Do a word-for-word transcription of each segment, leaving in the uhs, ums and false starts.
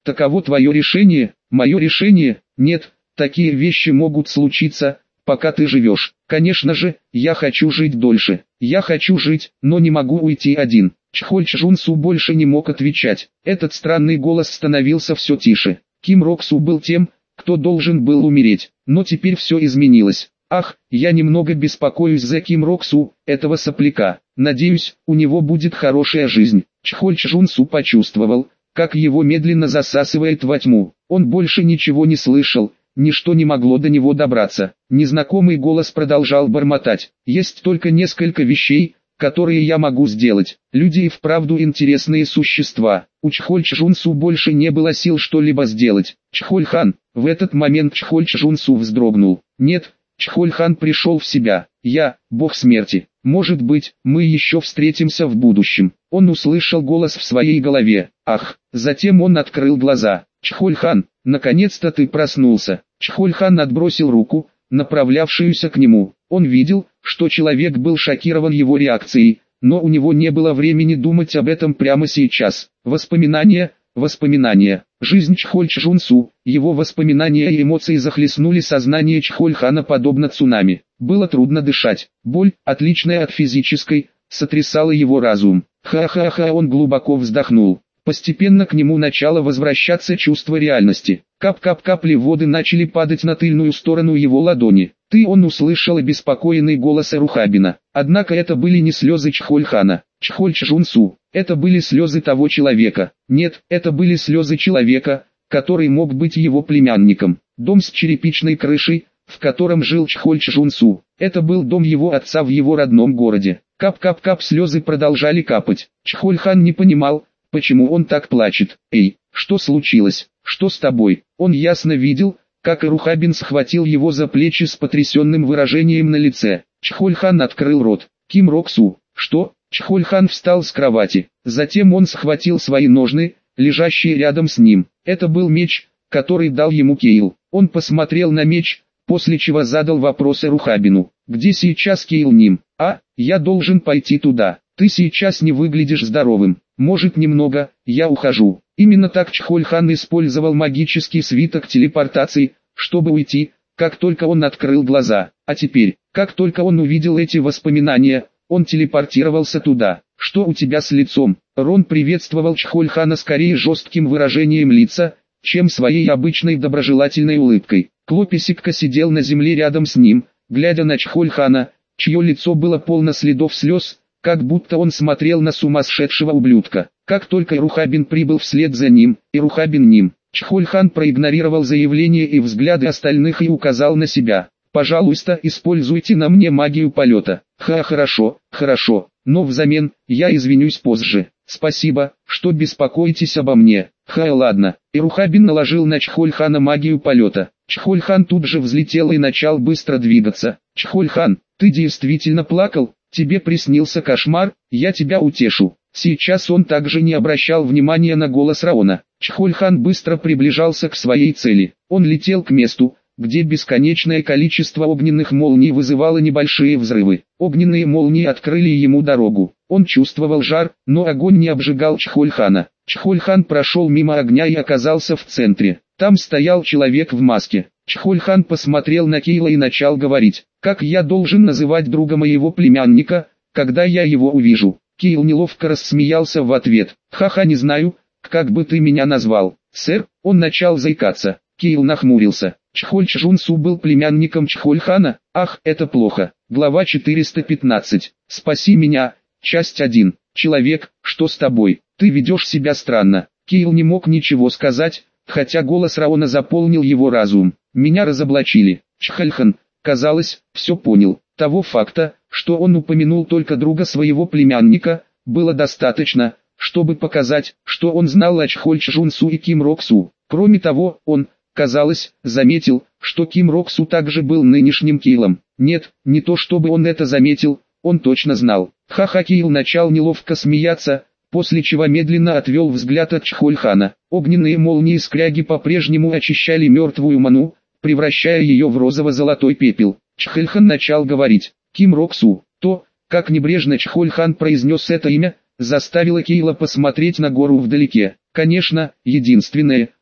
Таково твое решение? Мое решение? Нет, такие вещи могут случиться, пока ты живешь. Конечно же, я хочу жить дольше. Я хочу жить, но не могу уйти один. Чхоль Чжунсу больше не мог отвечать. Этот странный голос становился все тише. Ким Роксу был тем, кто должен был умереть. Но теперь все изменилось. Ах, я немного беспокоюсь за Ким Роксу, этого сопляка. Надеюсь, у него будет хорошая жизнь. Чхоль Чжунсу почувствовал, как его медленно засасывает во тьму. Он больше ничего не слышал, ничто не могло до него добраться. Незнакомый голос продолжал бормотать. Есть только несколько вещей, которые я могу сделать. Люди и вправду интересные существа. У Чхоль Чжунсу больше не было сил что-либо сделать. Чхоль-хан, в этот момент Чхоль Чжунсу вздрогнул. Нет, Чхоль-хан пришел в себя. Я, бог смерти. Может быть, мы еще встретимся в будущем. Он услышал голос в своей голове. Ах, затем он открыл глаза. Чхоль-хан, наконец-то ты проснулся. Чхоль-хан отбросил руку, направлявшуюся к нему. Он видел, что человек был шокирован его реакцией, но у него не было времени думать об этом прямо сейчас. Воспоминания, воспоминания. Жизнь Чхоль Чжунсу, его воспоминания и эмоции захлестнули сознание Чхоль-хана подобно цунами. Было трудно дышать. Боль, отличная от физической, сотрясала его разум. Ха-ха-ха, он глубоко вздохнул. Постепенно к нему начало возвращаться чувство реальности. Кап-кап капли воды начали падать на тыльную сторону его ладони. Ты он услышал обеспокоенный голос Рухабина. Однако это были не слезы Чхоль-хана, Чхоль Чжунсу. Это были слезы того человека. Нет, это были слезы человека, который мог быть его племянником. Дом с черепичной крышей, в котором жил Чхоль Чжунсу. Это был дом его отца в его родном городе. Кап-кап-кап слезы продолжали капать. Чхоль-хан не понимал, почему он так плачет. Эй, что случилось? Что с тобой? Он ясно видел, как Рухабин схватил его за плечи с потрясенным выражением на лице. Чхоль-хан открыл рот. Ким Роксу. Что? Чхоль-хан встал с кровати. Затем он схватил свои ножны, лежащие рядом с ним. Это был меч, который дал ему Кейл. Он посмотрел на меч, после чего задал вопрос Рухабину. Где сейчас Кейл Ним? А, я должен пойти туда. Ты сейчас не выглядишь здоровым. Может немного, я ухожу. Именно так Чхоль-хан использовал магический свиток телепортации, чтобы уйти, как только он открыл глаза. А теперь, как только он увидел эти воспоминания, он телепортировался туда. Что у тебя с лицом? Рон приветствовал Чхоль-хана скорее жестким выражением лица, чем своей обычной доброжелательной улыбкой. Клописикка сидел на земле рядом с ним, глядя на Чхоль-хана, чье лицо было полно следов слез, как будто он смотрел на сумасшедшего ублюдка. Как только Рухабин прибыл вслед за ним, и Рухабин ним, Чхоль-хан проигнорировал заявление и взгляды остальных и указал на себя. «Пожалуйста, используйте на мне магию полета». «Ха, хорошо, хорошо, но взамен, я извинюсь позже. Спасибо, что беспокоитесь обо мне». «Ха, ладно». И Рухабин наложил на Чхоль-хана магию полета. Чхоль-хан тут же взлетел и начал быстро двигаться. «Чхоль-хан, ты действительно плакал? Тебе приснился кошмар? Я тебя утешу». Сейчас он также не обращал внимания на голос Раона. Чхоль-хан быстро приближался к своей цели. Он летел к месту, где бесконечное количество огненных молний вызывало небольшие взрывы. Огненные молнии открыли ему дорогу. Он чувствовал жар, но огонь не обжигал Чхоль-хана. Чхоль-хан прошел мимо огня и оказался в центре. Там стоял человек в маске. Чхоль-хан посмотрел на Кейла и начал говорить. «Как я должен называть друга моего племянника, когда я его увижу?» Кейл неловко рассмеялся в ответ. «Ха-ха, не знаю, как бы ты меня назвал, сэр?» Он начал заикаться. Кейл нахмурился. Чхоль Чжунсу был племянником Чхоль-хана? Ах, это плохо. Глава четыреста пятнадцать. «Спаси меня», часть один. «Человек, что с тобой? Ты ведешь себя странно». Кейл не мог ничего сказать, хотя голос Раона заполнил его разум. «Меня разоблачили». Чхоль-хан, казалось, все понял. Того факта, что он упомянул только друга своего племянника, было достаточно, чтобы показать, что он знал о Чхоль Чжунсу и Ким Роксу. Кроме того, он, казалось, заметил, что Ким Роксу также был нынешним Кейлом. Нет, не то чтобы он это заметил, он точно знал. Ха-ха, Кейл начал неловко смеяться, после чего медленно отвел взгляд от Чхоль-хана. Огненные молнии скряги по-прежнему очищали мертвую ману, превращая ее в розово-золотой пепел. Чхоль-хан начал говорить. Ким Роксу. То, как небрежно Чхоль-хан произнес это имя, заставило Кейла посмотреть на гору вдалеке. Конечно, единственное,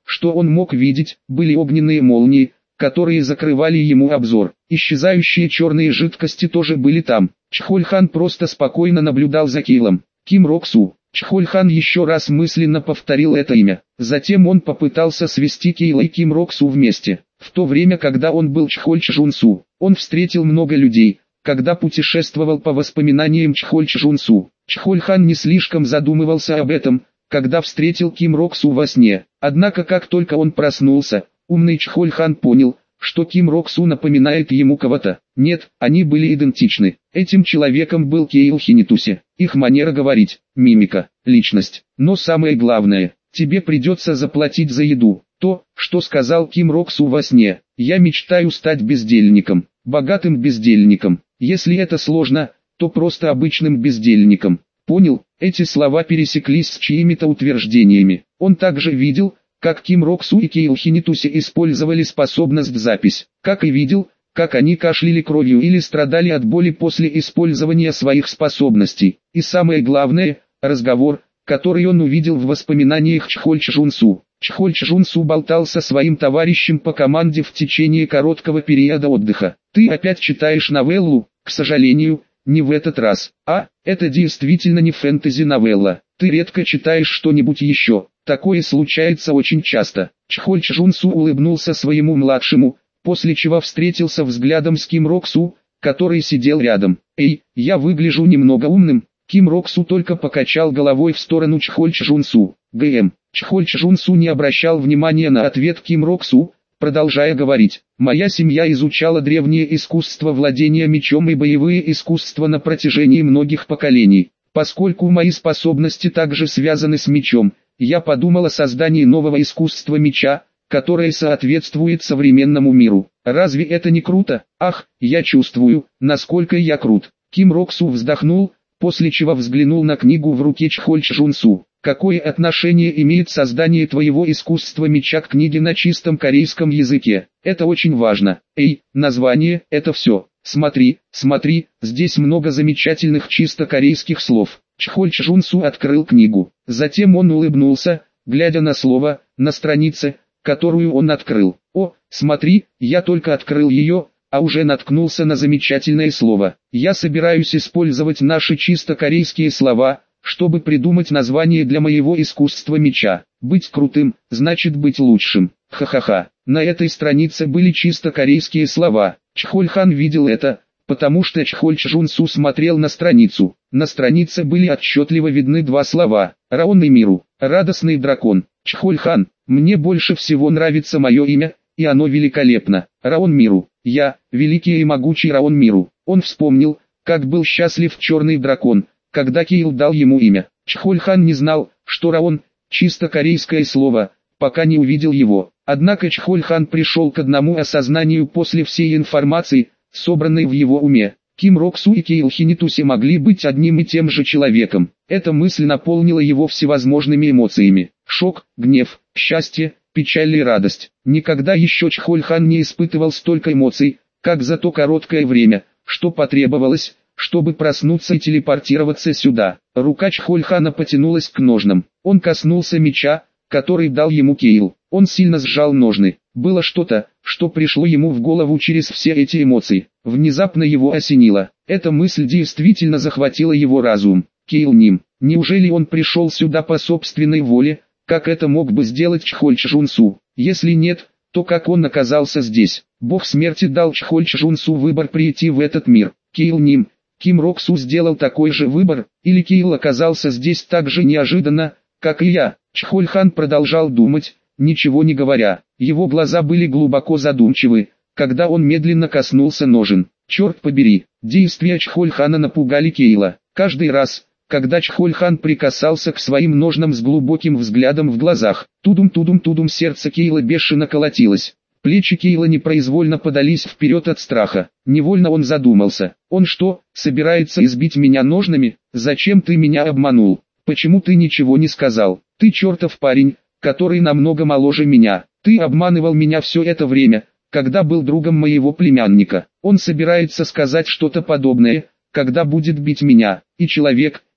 что он мог видеть, были огненные молнии, которые закрывали ему обзор. Исчезающие черные жидкости тоже были там. Чхоль-хан просто спокойно наблюдал за Кейлом. Ким Рок-су. Чхоль-хан еще раз мысленно повторил это имя. Затем он попытался свести Кейла и Ким Рок-су вместе. В то время, когда он был Чхоль-чжун-су, он встретил много людей, когда путешествовал по воспоминаниям Чхоль-чжун-су. Чхоль-хан не слишком задумывался об этом, когда встретил Ким Рок-су во сне. Однако как только он проснулся, умный Чхоль-хан понял, что Ким Рок-су напоминает ему кого-то. Нет, они были идентичны. Этим человеком был Кейл Хинитуси. Их манера говорить, мимика, личность. Но самое главное, тебе придется заплатить за еду. То, что сказал Ким Рок-су во сне. Я мечтаю стать бездельником, богатым бездельником. Если это сложно, то просто обычным бездельником. Понял? Эти слова пересеклись с чьими-то утверждениями. Он также видел, как Ким Рок-су и Кейл Хинитуси использовали способность запись, как и видел, как они кашляли кровью или страдали от боли после использования своих способностей. И самое главное, разговор, который он увидел в воспоминаниях Чхоль-чжун-су. Чхоль-чжун-су болтал со своим товарищем по команде в течение короткого периода отдыха. «Ты опять читаешь новеллу?» «К сожалению, не в этот раз. А, это действительно не фэнтези-новелла. Ты редко читаешь что-нибудь еще. Такое случается очень часто». Чхоль-чжун-су улыбнулся своему младшему, после чего встретился взглядом с Ким Рок-су, который сидел рядом. «Эй, я выгляжу немного умным». Ким Рок-су только покачал головой в сторону Чхоль-чжун-су. ГМ. Чхоль-чжун-су не обращал внимания на ответ Ким Рок-су, продолжая говорить. «Моя семья изучала древнее искусство владения мечом и боевые искусства на протяжении многих поколений. Поскольку мои способности также связаны с мечом, я подумал о создании нового искусства меча, которое соответствует современному миру. Разве это не круто? Ах, я чувствую, насколько я крут». Ким Рок-су вздохнул, после чего взглянул на книгу в руке Чхоль-чжун-су. «Какое отношение имеет создание твоего искусства меча к книге на чистом корейском языке? Это очень важно. Эй, название – это все. Смотри, смотри, здесь много замечательных чисто корейских слов». Чхоль-чжун-су открыл книгу. Затем он улыбнулся, глядя на слово, на странице, которую он открыл. «О, смотри, я только открыл ее, а уже наткнулся на замечательное слово. Я собираюсь использовать наши чисто корейские слова, чтобы придумать название для моего искусства меча. Быть крутым, значит быть лучшим. Ха-ха-ха». На этой странице были чисто корейские слова. Чхоль-хан видел это, потому что Чхоль-чжун-су смотрел на страницу. На странице были отчетливо видны два слова. «Раон и Миру», «Радостный дракон». «Чхоль-хан, мне больше всего нравится мое имя, и оно великолепно. Раон Миру. Я, великий и могучий Раон Миру». Он вспомнил, как был счастлив черный дракон, когда Кейл дал ему имя. Чхоль-хан не знал, что Раон – чисто корейское слово, пока не увидел его. Однако Чхоль-хан пришел к одному осознанию после всей информации, собранной в его уме. Ким Рок-су и Кейл Хинитуси могли быть одним и тем же человеком. Эта мысль наполнила его всевозможными эмоциями. Шок, гнев, счастье, печаль и радость. Никогда еще Чхоль-хан не испытывал столько эмоций, как за то короткое время, что потребовалось, чтобы проснуться и телепортироваться сюда. Рука Чхоль-хана потянулась к ножнам. Он коснулся меча, который дал ему Кейл. Он сильно сжал ножны. Было что-то, что пришло ему в голову через все эти эмоции. Внезапно его осенило. Эта мысль действительно захватила его разум. Кейл Ним. Неужели он пришел сюда по собственной воле, как это мог бы сделать Чхоль-чжун-су? Если нет, то как он оказался здесь? Бог смерти дал Чхоль-чжун-су выбор прийти в этот мир. Кейл Ним. Ким Рок-су сделал такой же выбор, или Кейл оказался здесь так же неожиданно, как и я? Чхоль-хан продолжал думать, ничего не говоря. Его глаза были глубоко задумчивы, когда он медленно коснулся ножен. Черт побери, действия Чхоль-хана напугали Кейла. Каждый раз, когда Чхоль-хан прикасался к своим ножнам с глубоким взглядом в глазах, тудум-тудум-тудум, сердце Кейла бешено колотилось. Плечи Кейла непроизвольно подались вперед от страха. Невольно он задумался. Он что, собирается избить меня ножнами? Зачем ты меня обманул? Почему ты ничего не сказал? Ты чертов парень, который намного моложе меня. Ты обманывал меня все это время, когда был другом моего племянника. Он собирается сказать что-то подобное, когда будет бить меня. И человек,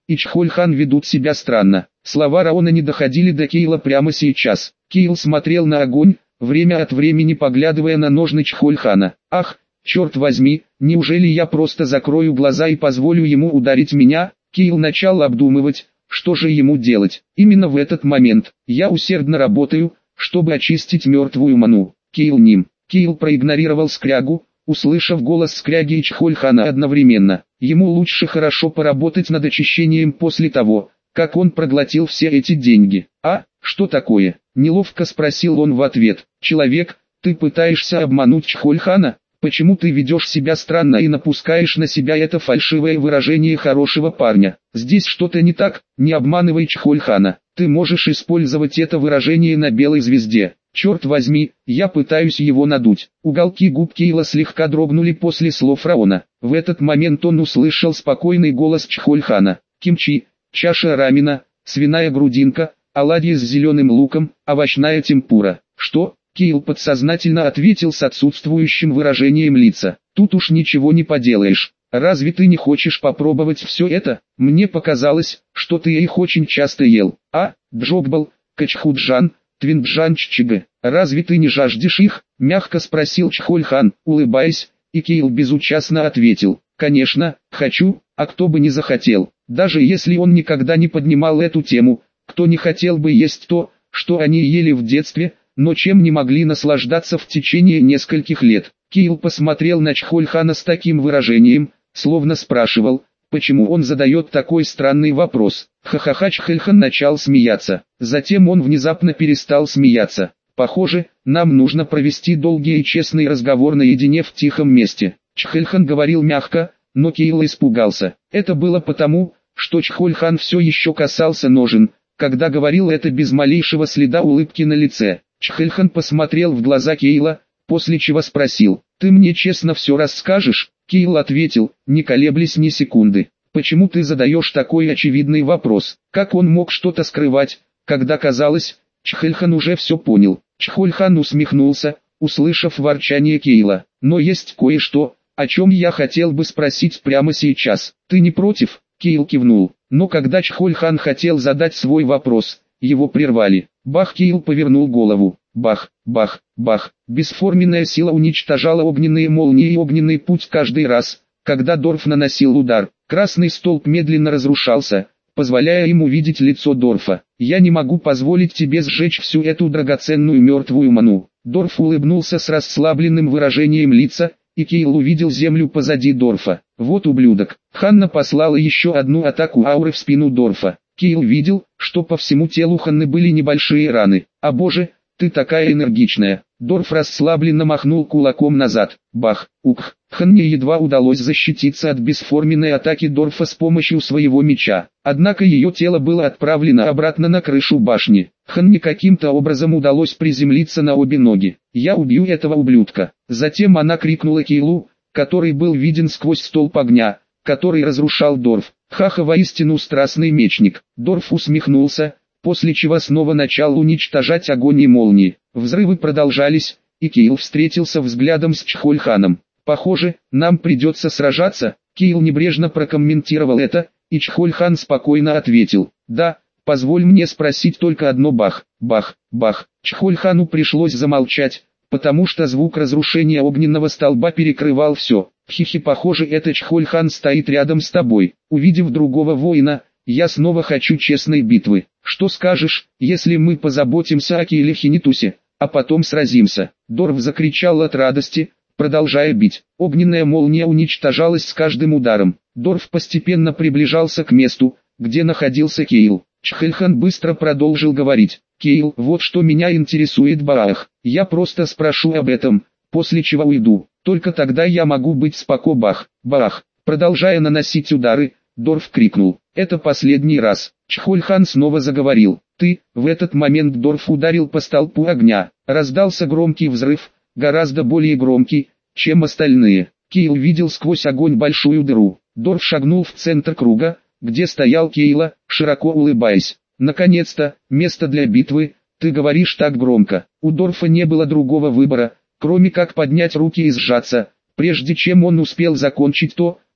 и Чхольхан ведут себя странно. Слова Раона не доходили до Кейла прямо сейчас. Кейл смотрел на огонь, время от времени поглядывая на ножны Чхольхана. Ах, черт возьми, неужели я просто закрою глаза и позволю ему ударить меня? Кейл начал обдумывать, что же ему делать. Именно в этот момент я усердно работаю, чтобы очистить мертвую ману. Кейл ним. Кейл проигнорировал скрягу, услышав голос скряги и Чхольхана одновременно. Ему лучше хорошо поработать над очищением после того, как он проглотил все эти деньги. «А, что такое?» – неловко спросил он в ответ. «Человек, ты пытаешься обмануть Чхольхана? Почему ты ведешь себя странно и напускаешь на себя это фальшивое выражение хорошего парня? Здесь что-то не так, не обманывай Чхольхана. Ты можешь использовать это выражение на белой звезде. Черт возьми, я пытаюсь его надуть». Уголки губ Кейла слегка дрогнули после слов Раона. В этот момент он услышал спокойный голос Чхольхана. «Кимчи, чаша рамена, свиная грудинка, оладьи с зеленым луком, овощная темпура». «Что?» Кейл подсознательно ответил с отсутствующим выражением лица. «Тут уж ничего не поделаешь. Разве ты не хочешь попробовать все это? Мне показалось, что ты их очень часто ел. А, Джогбал, Качхуджан, Твинджанччига, разве ты не жаждешь их?» — мягко спросил Чхольхан, улыбаясь, и Кейл безучастно ответил: «Конечно, хочу, а кто бы не захотел». Даже если он никогда не поднимал эту тему, кто не хотел бы есть то, что они ели в детстве, но чем не могли наслаждаться в течение нескольких лет. Кейл посмотрел на Чхольхана с таким выражением, словно спрашивал, почему он задает такой странный вопрос. Ха-ха-ха. Чхольхан начал смеяться. Затем он внезапно перестал смеяться. «Похоже, нам нужно провести долгий и честный разговор наедине в тихом месте». Чхольхан говорил мягко, но Кейл испугался. Это было потому, что Чхольхан все еще касался ножен, когда говорил это без малейшего следа улыбки на лице. Чхольхан посмотрел в глаза Кейла, после чего спросил: «Ты мне честно все расскажешь?» Кейл ответил, не колеблясь ни секунды: «Почему ты задаешь такой очевидный вопрос?» Как он мог что-то скрывать, когда казалось, Чхольхан уже все понял. Чхольхан усмехнулся, услышав ворчание Кейла. «Но есть кое-что, о чем я хотел бы спросить прямо сейчас. Ты не против?» Кейл кивнул. Но когда Чхольхан хотел задать свой вопрос, его прервали. Бах! Кейл повернул голову. Бах, бах, бах. Бесформенная сила уничтожала огненные молнии и огненный путь каждый раз, когда Дорф наносил удар. Красный столб медленно разрушался, позволяя ему видеть лицо Дорфа. «Я не могу позволить тебе сжечь всю эту драгоценную мертвую ману». Дорф улыбнулся с расслабленным выражением лица, и Кейл увидел землю позади Дорфа. «Вот ублюдок». Ханна послала еще одну атаку ауры в спину Дорфа. Кейл видел, что по всему телу Ханны были небольшие раны. «А боже, ты такая энергичная!» Дорф расслабленно махнул кулаком назад. Бах! Ух! Ханне едва удалось защититься от бесформенной атаки Дорфа с помощью своего меча. Однако ее тело было отправлено обратно на крышу башни. Ханне каким-то образом удалось приземлиться на обе ноги. «Я убью этого ублюдка!» Затем она крикнула Кейлу, который был виден сквозь столб огня, который разрушал Дорф: «Ха-ха, воистину страстный мечник!» Дорф усмехнулся, после чего снова начал уничтожать огонь и молнии. Взрывы продолжались, и Кейл встретился взглядом с Чхольханом. «Похоже, нам придется сражаться». Кейл небрежно прокомментировал это, и Чхольхан спокойно ответил: «Да, позволь мне спросить только одно». Бах, бах, бах. Чхольхану пришлось замолчать, потому что звук разрушения огненного столба перекрывал все. «Хихи, похоже, это Чхольхан стоит рядом с тобой. Увидев другого воина, я снова хочу честной битвы. Что скажешь, если мы позаботимся о Кейле Хинитусе, а потом сразимся?» Дорф закричал от радости, продолжая бить. Огненная молния уничтожалась с каждым ударом. Дорф постепенно приближался к месту, где находился Кейл. Чхольхан быстро продолжил говорить: «Кейл, вот что меня интересует, Баах. Я просто спрошу об этом, после чего уйду. Только тогда я могу быть спокоен». Бах, бах. Продолжая наносить удары, Дорф крикнул: «Это последний раз». Чхольхан снова заговорил: «Ты». В этот момент Дорф ударил по столпу огня. Раздался громкий взрыв, гораздо более громкий, чем остальные. Кейл видел сквозь огонь большую дыру. Дорф шагнул в центр круга, где стоял Кейла, широко улыбаясь. «Наконец-то, место для битвы, ты говоришь так громко». У Дорфа не было другого выбора, кроме как поднять руки и сжаться, прежде чем он успел закончить то,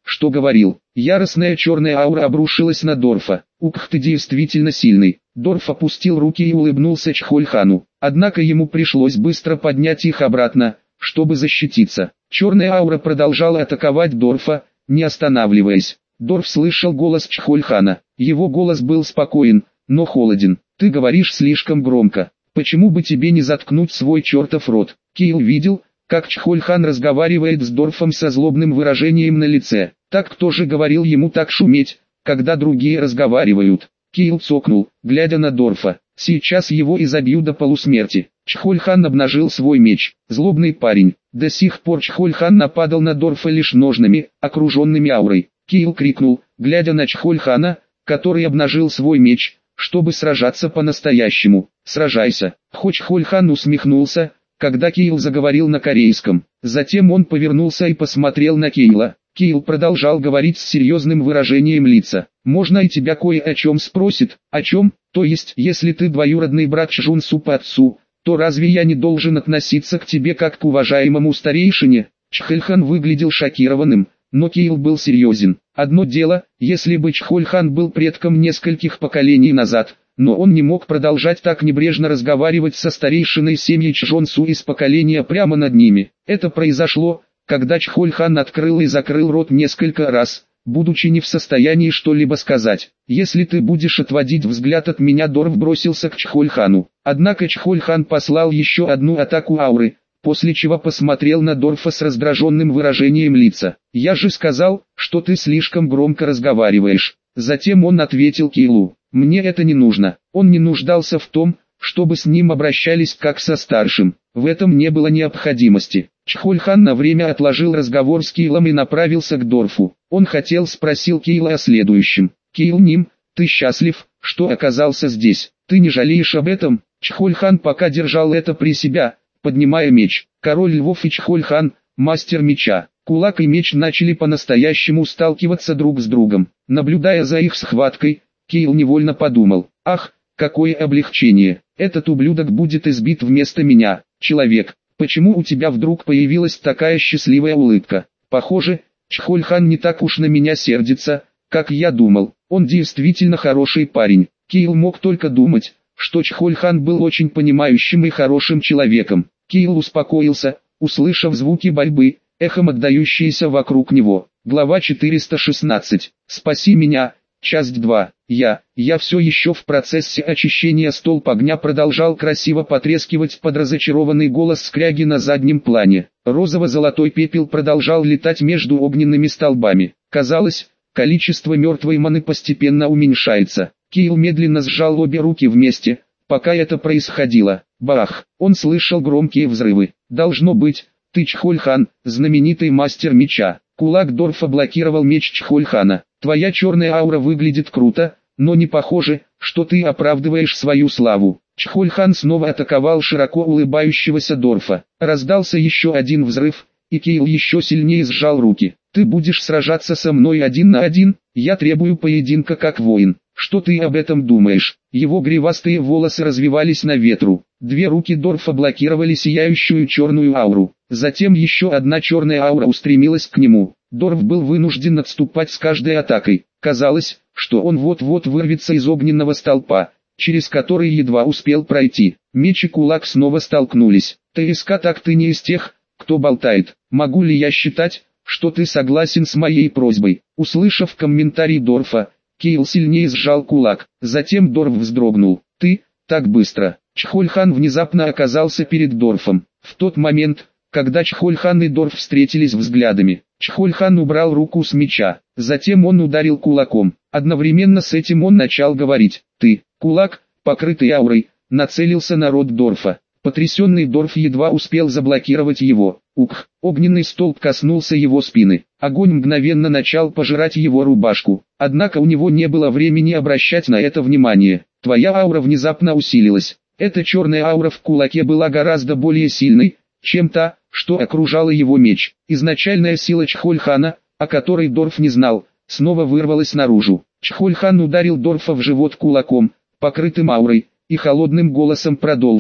что говорил. Яростная черная аура обрушилась на Дорфа. «Ух, ты действительно сильный». Дорф опустил руки и улыбнулся Чхольхану. Однако ему пришлось быстро поднять их обратно, чтобы защититься. Черная аура продолжала атаковать Дорфа, не останавливаясь. Дорф слышал голос Чхольхана. Его голос был спокоен, но холоден. «Ты говоришь слишком громко. Почему бы тебе не заткнуть свой чертов рот?» Кейл видел, как Чхольхан разговаривает с Дорфом со злобным выражением на лице. Так кто же говорил ему так шуметь, когда другие разговаривают? Кейл цокнул, глядя на Дорфа. Сейчас его изобью до полусмерти. Чхольхан обнажил свой меч. Злобный парень. До сих пор Чхольхан нападал на Дорфа лишь ножнами, окруженными аурой. Кейл крикнул, глядя на Чхольхана, который обнажил свой меч, чтобы сражаться по-настоящему. «Сражайся!» Чхольхан усмехнулся, когда Кейл заговорил на корейском. Затем он повернулся и посмотрел на Кейла. Кейл продолжал говорить с серьезным выражением лица. «Можно и тебя кое о чем спросит?» «О чем? То есть, если ты двоюродный брат Чжунсу по отцу, то разве я не должен относиться к тебе как к уважаемому старейшине?» Чхольхан выглядел шокированным, но Кейл был серьезен. Одно дело, если бы Чхольхан был предком нескольких поколений назад, но он не мог продолжать так небрежно разговаривать со старейшиной семьи Чжонсу из поколения прямо над ними. Это произошло, когда Чхольхан открыл и закрыл рот несколько раз, будучи не в состоянии что-либо сказать. «Если ты будешь отводить взгляд от меня», Дорф бросился к Чхольхану. Однако Чхольхан послал еще одну атаку ауры, после чего посмотрел на Дорфа с раздраженным выражением лица. «Я же сказал, что ты слишком громко разговариваешь». Затем он ответил Кейлу: «Мне это не нужно». Он не нуждался в том, чтобы с ним обращались как со старшим. В этом не было необходимости. Чхольхан на время отложил разговор с Кейлом и направился к Дорфу. Он хотел спросил Кейла о следующем. «Кейл Ним, ты счастлив, что оказался здесь? Ты не жалеешь об этом?» Чхольхан пока держал это при себя, поднимая меч. Король Львов и Чхольхан, мастер меча. Кулак и меч начали по-настоящему сталкиваться друг с другом. Наблюдая за их схваткой, Кейл невольно подумал: «Ах, какое облегчение! Этот ублюдок будет избит вместо меня. Человек, почему у тебя вдруг появилась такая счастливая улыбка? Похоже, Чхольхан не так уж на меня сердится, как я думал. Он действительно хороший парень». Кейл мог только думать, что Чхольхан был очень понимающим и хорошим человеком. Кейл успокоился, услышав звуки борьбы, эхом отдающиеся вокруг него. Глава четыреста шестнадцать. «Спаси меня». Часть два. Я, я все еще в процессе очищения. Столб огня продолжал красиво потрескивать под разочарованный голос скряги на заднем плане. Розово-золотой пепел продолжал летать между огненными столбами. Казалось, количество мертвой маны постепенно уменьшается. Кейл медленно сжал обе руки вместе, пока это происходило. Бах! Он слышал громкие взрывы. «Должно быть, ты Чхольхан, знаменитый мастер меча». Кулак Дорфа блокировал меч Чхольхана. «Твоя черная аура выглядит круто, но не похоже, что ты оправдываешь свою славу». Чхольхан снова атаковал широко улыбающегося Дорфа. Раздался еще один взрыв, и Кейл еще сильнее сжал руки. «Ты будешь сражаться со мной один на один? Я требую поединка как воин. Что ты об этом думаешь?» Его гривастые волосы развивались на ветру. Две руки Дорфа блокировали сияющую черную ауру. Затем еще одна черная аура устремилась к нему. Дорф был вынужден отступать с каждой атакой. Казалось, что он вот-вот вырвется из огненного столпа, через который едва успел пройти. Меч и кулак снова столкнулись. «ТСК, так ты не из тех, кто болтает. Могу ли я считать, что ты согласен с моей просьбой?» Услышав комментарий Дорфа, Кейл сильнее сжал кулак. Затем Дорф вздрогнул. «Ты, так быстро!» Чхольхан внезапно оказался перед Дорфом. В тот момент, когда Чхольхан и Дорф встретились взглядами, Чхольхан убрал руку с меча. Затем он ударил кулаком. Одновременно с этим он начал говорить. «Ты». Кулак, покрытый аурой, нацелился на рот Дорфа. Потрясенный Дорф едва успел заблокировать его. Ух! Огненный столб коснулся его спины. Огонь мгновенно начал пожирать его рубашку. Однако у него не было времени обращать на это внимание. «Твоя аура внезапно усилилась». Эта черная аура в кулаке была гораздо более сильной, чем та, что окружала его меч. Изначальная сила Чхольхана, о которой Дорф не знал, снова вырвалась наружу. Чхольхан ударил Дорфа в живот кулаком, покрытым аурой, и холодным голосом продолжил.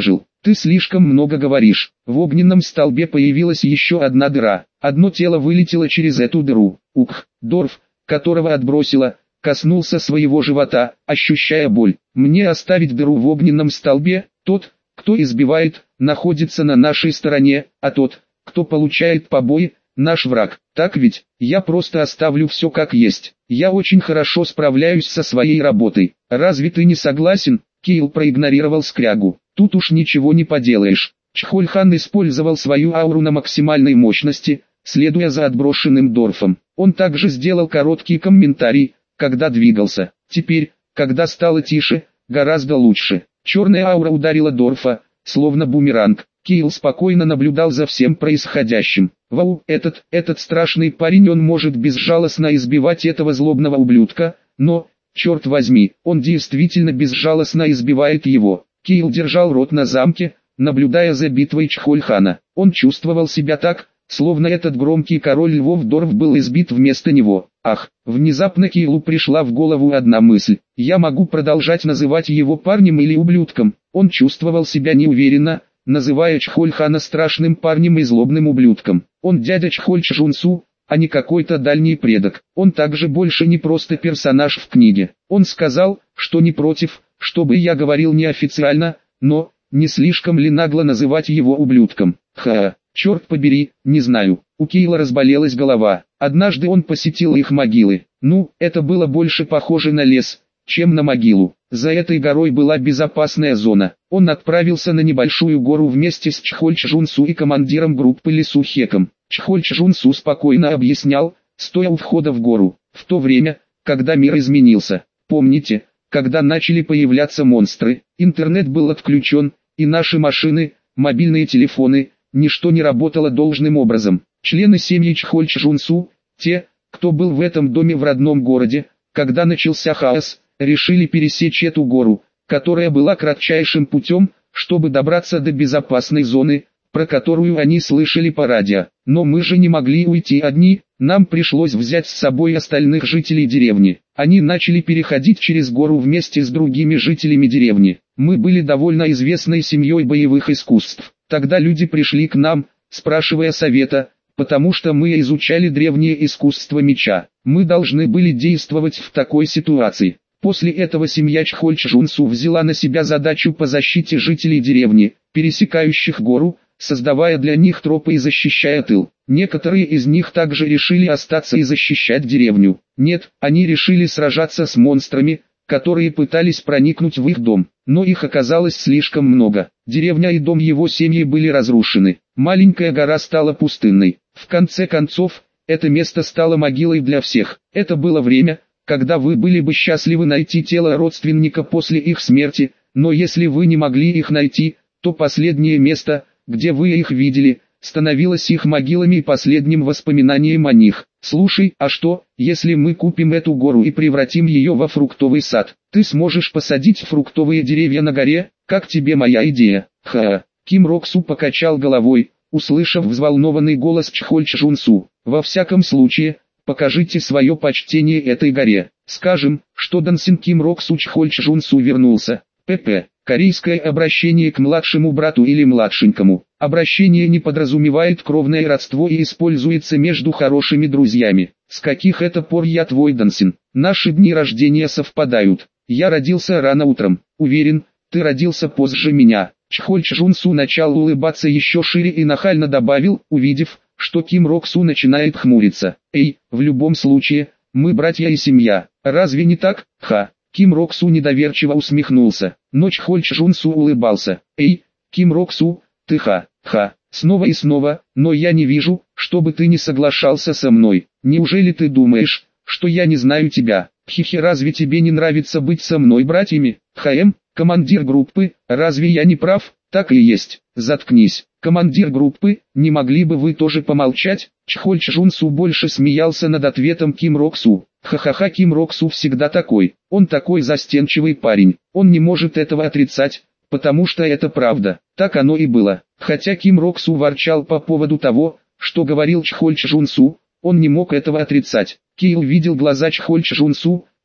Ты слишком много говоришь. В огненном столбе появилась еще одна дыра. Одно тело вылетело через эту дыру. Ух, Дорф, которого отбросило, коснулся своего живота, ощущая боль. Мне оставить дыру в огненном столбе? Тот, кто избивает, находится на нашей стороне, а тот, кто получает побои, наш враг. Так ведь? Я просто оставлю все как есть. Я очень хорошо справляюсь со своей работой. Разве ты не согласен? Кейл проигнорировал скрягу. Тут уж ничего не поделаешь. Чхольхан использовал свою ауру на максимальной мощности, следуя за отброшенным Дорфом. Он также сделал короткий комментарий, когда двигался. Теперь, когда стало тише, гораздо лучше. Черная аура ударила Дорфа, словно бумеранг. Кейл спокойно наблюдал за всем происходящим. Вау, этот, этот страшный парень, он может безжалостно избивать этого злобного ублюдка, но, черт возьми, он действительно безжалостно избивает его. Кейл держал рот на замке, наблюдая за битвой Чхольхана. Он чувствовал себя так, словно этот громкий король львов Дорф был избит вместо него. Ах, внезапно Кейлу пришла в голову одна мысль. Я могу продолжать называть его парнем или ублюдком. Он чувствовал себя неуверенно, называя Чхольхана страшным парнем и злобным ублюдком. Он дядя Чхоль Чжунсу, а не какой-то дальний предок. Он также больше не просто персонаж в книге. Он сказал, что не против, чтобы я говорил неофициально, но, не слишком ли нагло называть его ублюдком? Ха, черт побери, не знаю. У Кейла разболелась голова. Однажды он посетил их могилы. Ну, это было больше похоже на лес, чем на могилу. За этой горой была безопасная зона. Он отправился на небольшую гору вместе с Чхоль Чжунсу и командиром группы Лису Хеком. Чхоль Чжунсу спокойно объяснял, стоя у входа в гору. В то время, когда мир изменился. Помните, когда начали появляться монстры, интернет был отключен, и наши машины, мобильные телефоны, ничто не работало должным образом. Члены семьи Чхоль Чжунсу, те, кто был в этом доме в родном городе, когда начался хаос, решили пересечь эту гору, которая была кратчайшим путем, чтобы добраться до безопасной зоны, про которую они слышали по радио. Но мы же не могли уйти одни, нам пришлось взять с собой остальных жителей деревни. Они начали переходить через гору вместе с другими жителями деревни. Мы были довольно известной семьей боевых искусств. Тогда люди пришли к нам, спрашивая совета, потому что мы изучали древнее искусство меча. Мы должны были действовать в такой ситуации. После этого семья Чхоль Чжунсу взяла на себя задачу по защите жителей деревни, пересекающих гору, создавая для них тропы и защищая тыл. Некоторые из них также решили остаться и защищать деревню. Нет, они решили сражаться с монстрами, которые пытались проникнуть в их дом, но их оказалось слишком много. Деревня и дом его семьи были разрушены. Маленькая гора стала пустынной. В конце концов, это место стало могилой для всех. Это было время, когда вы были бы счастливы найти тело родственника после их смерти, но если вы не могли их найти, то последнее место, где вы их видели, становилось их могилами и последним воспоминанием о них. Слушай, а что, если мы купим эту гору и превратим ее во фруктовый сад? Ты сможешь посадить фруктовые деревья на горе? Как тебе моя идея? Ха. Ким Роксу покачал головой, услышав взволнованный голос Чхоль Чжунсу. Во всяком случае, покажите свое почтение этой горе. Скажем, что Дансин Ким Роксу Чхоль Чжунсу вернулся. ПП. Корейское обращение к младшему брату или младшенькому. Обращение не подразумевает кровное родство и используется между хорошими друзьями. С каких это пор я твой Дансин? Наши дни рождения совпадают. Я родился рано утром. Уверен, ты родился позже меня. Чхоль Чжунсу начал улыбаться еще шире и нахально добавил, увидев, что Ким Роксу начинает хмуриться. Эй, в любом случае, мы братья и семья. Разве не так? Ха. Ким Роксу недоверчиво усмехнулся, но Чхоль Чжунсу улыбался. Эй, Ким Роксу, ты ха-ха, снова и снова, но я не вижу, чтобы ты не соглашался со мной. Неужели ты думаешь, что я не знаю тебя? Хихи, разве тебе не нравится быть со мной братьями? ХМ, командир группы, разве я не прав? Так и есть. Заткнись. Командир группы, не могли бы вы тоже помолчать? Чхоль Чжунсу больше смеялся над ответом Ким Роксу. Ха-ха-ха, Ким Роксу всегда такой. Он такой застенчивый парень. Он не может этого отрицать, потому что это правда. Так оно и было. Хотя Ким Роксу ворчал по поводу того, что говорил Чхоль Чжунсу, он не мог этого отрицать. Кейл видел глаза Чхоль Чжунсу,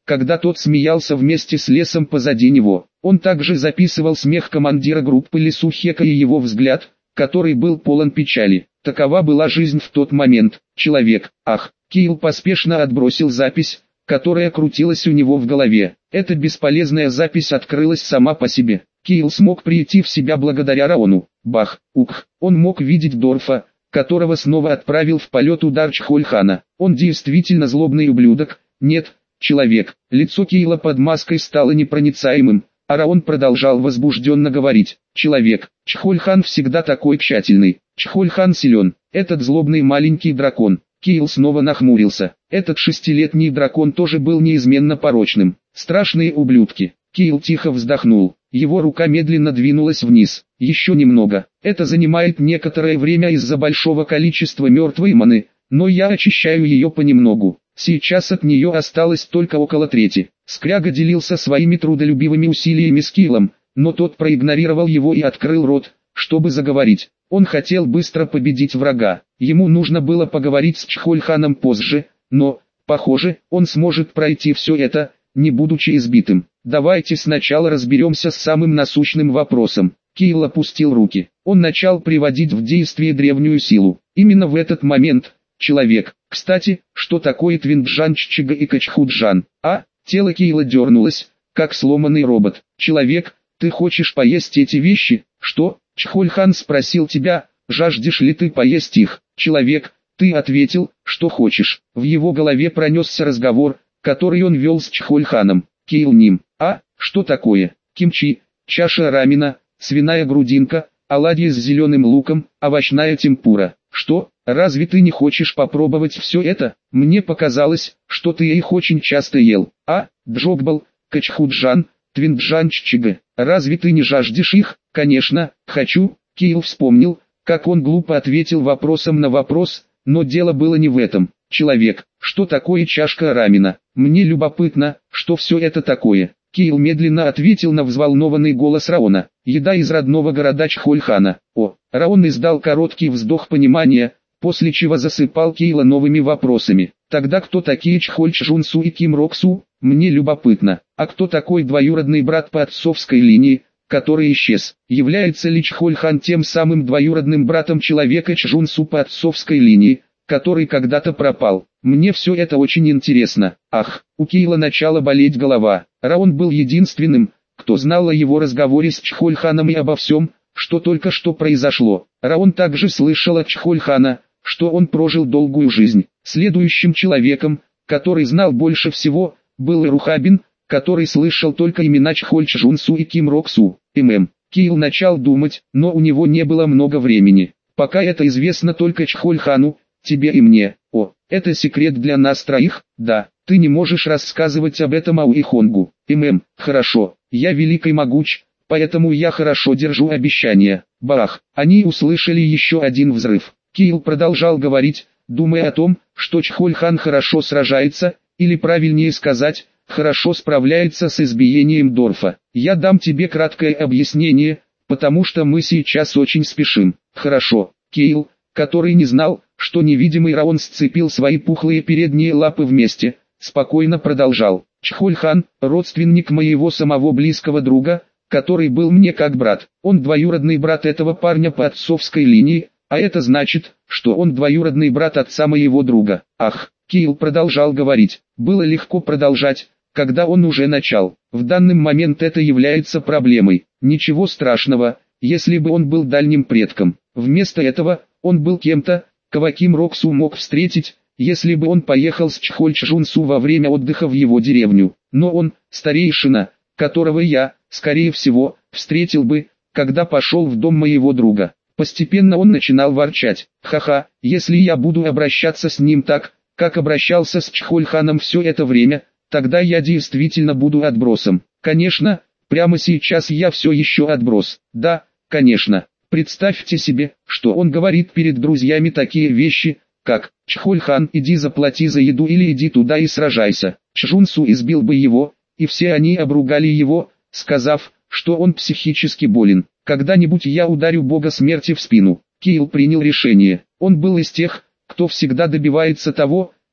когда тот смеялся вместе с лесом позади него. Он также записывал смех командира группы Лесу Хека и его взгляд, который был полон печали. Такова была жизнь в тот момент. Человек, ах, Киил поспешно отбросил запись, которая крутилась у него в голове. Эта бесполезная запись открылась сама по себе. Киил смог прийти в себя благодаря Раону. Бах, ух, он мог видеть Дорфа, которого снова отправил в полет удар Чхольхана. Он действительно злобный ублюдок. Нет, человек. Лицо Киила под маской стало непроницаемым, а Раон продолжал возбужденно говорить. Человек, Чхольхан всегда такой тщательный. Чхольхан силен. Этот злобный маленький дракон. Киил снова нахмурился. Этот шестилетний дракон тоже был неизменно порочным. Страшные ублюдки. Киил тихо вздохнул. Его рука медленно двинулась вниз. Еще немного. Это занимает некоторое время из-за большого количества мертвой маны, но я очищаю ее понемногу. Сейчас от нее осталось только около трети. Скряга делился своими трудолюбивыми усилиями с Киилом, но тот проигнорировал его и открыл рот, чтобы заговорить. Он хотел быстро победить врага. Ему нужно было поговорить с Чхольханом позже, но, похоже, он сможет пройти все это, не будучи избитым. Давайте сначала разберемся с самым насущным вопросом. Киил опустил руки. Он начал приводить в действие древнюю силу. Именно в этот момент, человек. Кстати, что такое Твинджанччига и Качхуджан? А, тело Киила дернулось, как сломанный робот. Человек, ты хочешь поесть эти вещи? Что? Чхольхан спросил тебя, жаждешь ли ты поесть их? Человек, ты ответил, что хочешь. В его голове пронесся разговор, который он вел с Чхольханом. Киил ним. А, что такое? Кимчи, чаша рамена, свиная грудинка, оладьи с зеленым луком, овощная темпура. Что, разве ты не хочешь попробовать все это? Мне показалось, что ты их очень часто ел. А, Джогбал, Качхуджан, Твинджанччига, разве ты не жаждешь их? Конечно, хочу. Киил вспомнил, как он глупо ответил вопросом на вопрос, но дело было не в этом. Человек, что такое чашка рамена? Мне любопытно, что все это такое. Киил медленно ответил на взволнованный голос Раона. Еда из родного города Чхольхана. О, Раон издал короткий вздох понимания, после чего засыпал Киила новыми вопросами. Тогда кто такие Чхольчжунсу и Ким Роксу? Мне любопытно. А кто такой двоюродный брат по отцовской линии, который исчез? Является ли Чхольхан тем самым двоюродным братом человека Чжунсу по отцовской линии, который когда-то пропал? Мне все это очень интересно. Ах, у Киила начала болеть голова. Раон был единственным, кто знал о его разговоре с Чхольханом и обо всем, что только что произошло. Раон также слышал от Чхольхана, что он прожил долгую жизнь. Следующим человеком, который знал больше всего, был Ирухабин, который слышал только имена Чхольчжунсу и Ким Роксу. ММ. Киил начал думать, но у него не было много времени. Пока это известно только Чхольхану, тебе и мне. О, это секрет для нас троих? Да, ты не можешь рассказывать об этом Ауихонгу. ММ, хорошо, я велик и могуч, поэтому я хорошо держу обещания. Бах, они услышали еще один взрыв. Киил продолжал говорить, думая о том, что Чхольхан хорошо сражается, или правильнее сказать, хорошо справляется с избиением Дорфа. Я дам тебе краткое объяснение, потому что мы сейчас очень спешим. Хорошо, Киил, который не знал, что невидимый Раон сцепил свои пухлые передние лапы вместе, спокойно продолжал. Чхольхан, родственник моего самого близкого друга, который был мне как брат. Он двоюродный брат этого парня по отцовской линии, а это значит, что он двоюродный брат отца моего друга. Ах, Киил продолжал говорить. Было легко продолжать, когда он уже начал. В данный момент это является проблемой. Ничего страшного, если бы он был дальним предком. Вместо этого, он был кем-то, кого Ким Роксу мог встретить, если бы он поехал с Чхольчжунсу во время отдыха в его деревню. Но он, старейшина, которого я, скорее всего, встретил бы, когда пошел в дом моего друга. Постепенно он начинал ворчать. Ха-ха, если я буду обращаться с ним так, как обращался с Чхольханом все это время, тогда я действительно буду отбросом. Конечно, прямо сейчас я все еще отброс. Да, конечно. Представьте себе, что он говорит перед друзьями такие вещи, как «Чхольхан, иди заплати за еду или иди туда и сражайся». Чжунсу избил бы его, и все они обругали его, сказав, что он психически болен. Когда-нибудь я ударю бога смерти в спину. Киил принял решение. Он был из тех, кто всегда добивается того,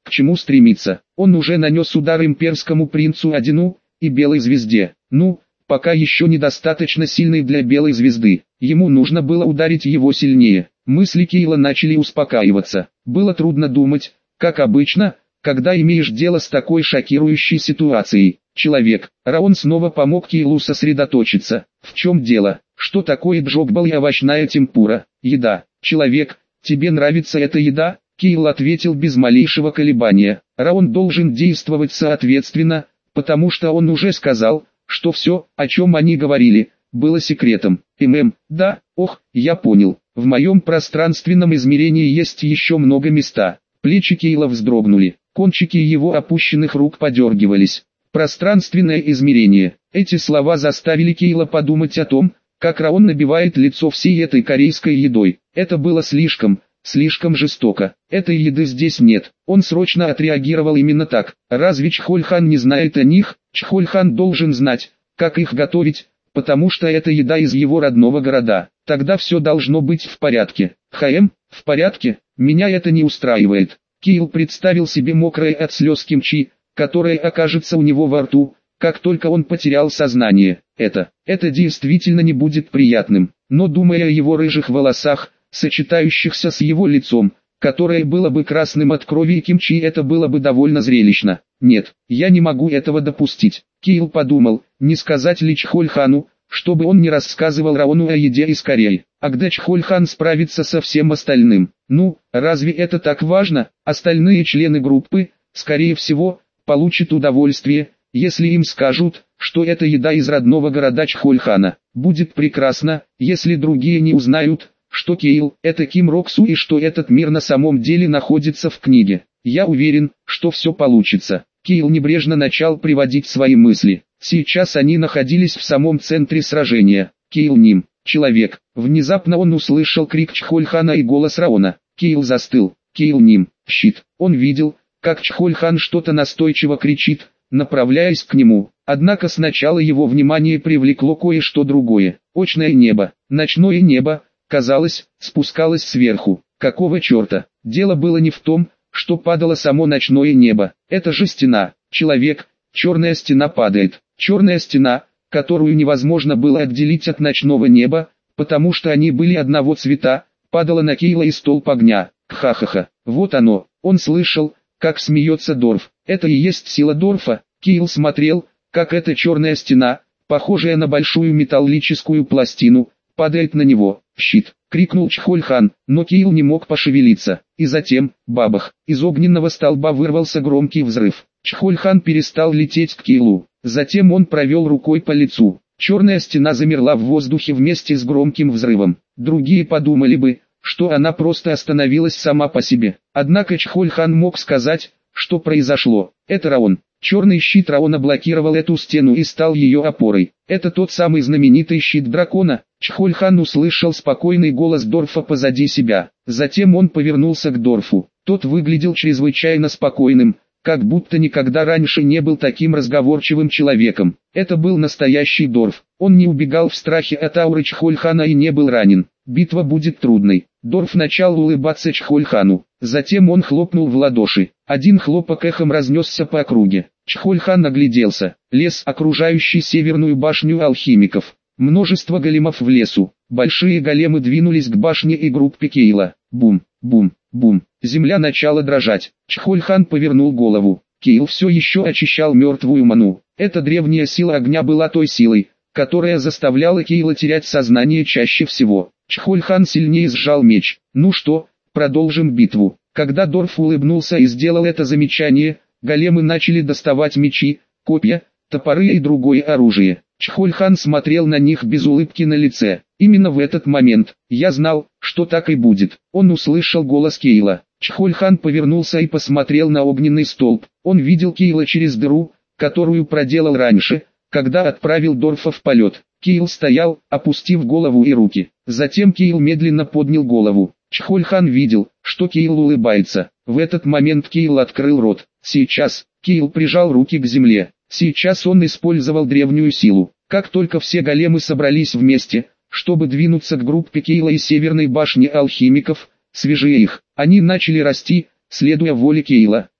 К чему стремиться? Он уже нанес удар имперскому принцу Одину и Белой Звезде. Ну, пока еще недостаточно сильный для Белой Звезды. Ему нужно было ударить его сильнее. Мысли Кейла начали успокаиваться. Было трудно думать, как обычно, когда имеешь дело с такой шокирующей ситуацией. Человек. Раон снова помог Кейлу сосредоточиться. В чем дело? Что такое джокбал и овощная темпура? Еда. Человек. Тебе нравится эта еда? Кейл ответил без малейшего колебания. Раон должен действовать соответственно, потому что он уже сказал, что все, о чем они говорили, было секретом. ММ, да, ох, я понял. В моем пространственном измерении есть еще много места. Плечи Кейла вздрогнули, кончики его опущенных рук подергивались. Пространственное измерение. Эти слова заставили Кейла подумать о том, как Раон набивает лицо всей этой корейской едой. Это было слишком, слишком жестоко. Этой еды здесь нет. Он срочно отреагировал именно так. Разве Чхольхан не знает о них? Чхольхан должен знать, как их готовить, потому что это еда из его родного города. Тогда все должно быть в порядке. ХМ, в порядке? Меня это не устраивает. Кейл представил себе мокрое от слез кимчи, которое окажется у него во рту, как только он потерял сознание. Это, это действительно не будет приятным. Но думая о его рыжих волосах, сочетающихся с его лицом, которое было бы красным от крови и кимчи, это было бы довольно зрелищно. Нет, я не могу этого допустить. Кейл подумал, не сказать ли Чхольхану, чтобы он не рассказывал Раону о еде из Кореи. А когда Чхольхан справится со всем остальным? Ну, разве это так важно? Остальные члены группы, скорее всего, получат удовольствие, если им скажут, что это еда из родного города Чхольхана. Будет прекрасно, если другие не узнают, что Кейл – это Ким Роксу и что этот мир на самом деле находится в книге. Я уверен, что все получится. Кейл небрежно начал приводить свои мысли. Сейчас они находились в самом центре сражения. Кейл Ним, человек. Внезапно он услышал крик Чхольхана и голос Раона. Кейл застыл. Кейл Ним, щит. Он видел, как Чхольхан что-то настойчиво кричит, направляясь к нему. Однако сначала его внимание привлекло кое-что другое. Очное небо, ночное небо, казалось, спускалось сверху. Какого черта? Дело было не в том, что падало само ночное небо. Это же стена. Человек, черная стена падает. Черная стена, которую невозможно было отделить от ночного неба, потому что они были одного цвета, падала на Кейла и столб огня. Ха-ха-ха. Вот оно. Он слышал, как смеется Дорф. Это и есть сила Дорфа. Кейл смотрел, как эта черная стена, похожая на большую металлическую пластину, падает на него. «Щит!» — крикнул Чхольхан, но Кейл не мог пошевелиться. И затем, бабах, из огненного столба вырвался громкий взрыв. Чхольхан перестал лететь к Кейлу. Затем он провел рукой по лицу. Черная стена замерла в воздухе вместе с громким взрывом. Другие подумали бы, что она просто остановилась сама по себе. Однако Чхольхан мог сказать, что произошло. Это Раон. Черный щит Раона блокировал эту стену и стал ее опорой. Это тот самый знаменитый щит дракона. Чхольхан услышал спокойный голос Дорфа позади себя. Затем он повернулся к Дорфу. Тот выглядел чрезвычайно спокойным, как будто никогда раньше не был таким разговорчивым человеком. Это был настоящий Дорф. Он не убегал в страхе от ауры Чхольхана и не был ранен. Битва будет трудной. Дорф начал улыбаться Чхольхану. Затем он хлопнул в ладоши. Один хлопок эхом разнесся по округе. Чхольхан огляделся. Лес, окружающий северную башню алхимиков. Множество големов в лесу. Большие големы двинулись к башне и группе Кейла. Бум, бум, бум. Земля начала дрожать. Чхольхан повернул голову. Кейл все еще очищал мертвую ману. Эта древняя сила огня была той силой, которая заставляла Кейла терять сознание чаще всего. Чхольхан сильнее сжал меч. Ну что, продолжим битву. Когда Дорф улыбнулся и сделал это замечание, големы начали доставать мечи, копья, топоры и другое оружие. Чхольхан смотрел на них без улыбки на лице. Именно в этот момент, я знал, что так и будет. Он услышал голос Кейла. Чхольхан повернулся и посмотрел на огненный столб. Он видел Кейла через дыру, которую проделал раньше, когда отправил Дорфа в полет. Кейл стоял, опустив голову и руки. Затем Кейл медленно поднял голову. Чхольхан видел, что Кейл улыбается. В этот момент Кейл открыл рот. Сейчас, Кейл прижал руки к земле. Сейчас он использовал древнюю силу. Как только все големы собрались вместе, чтобы двинуться к группе Кейла и северной башни алхимиков, свяжи их, они начали расти, следуя воле Кейла.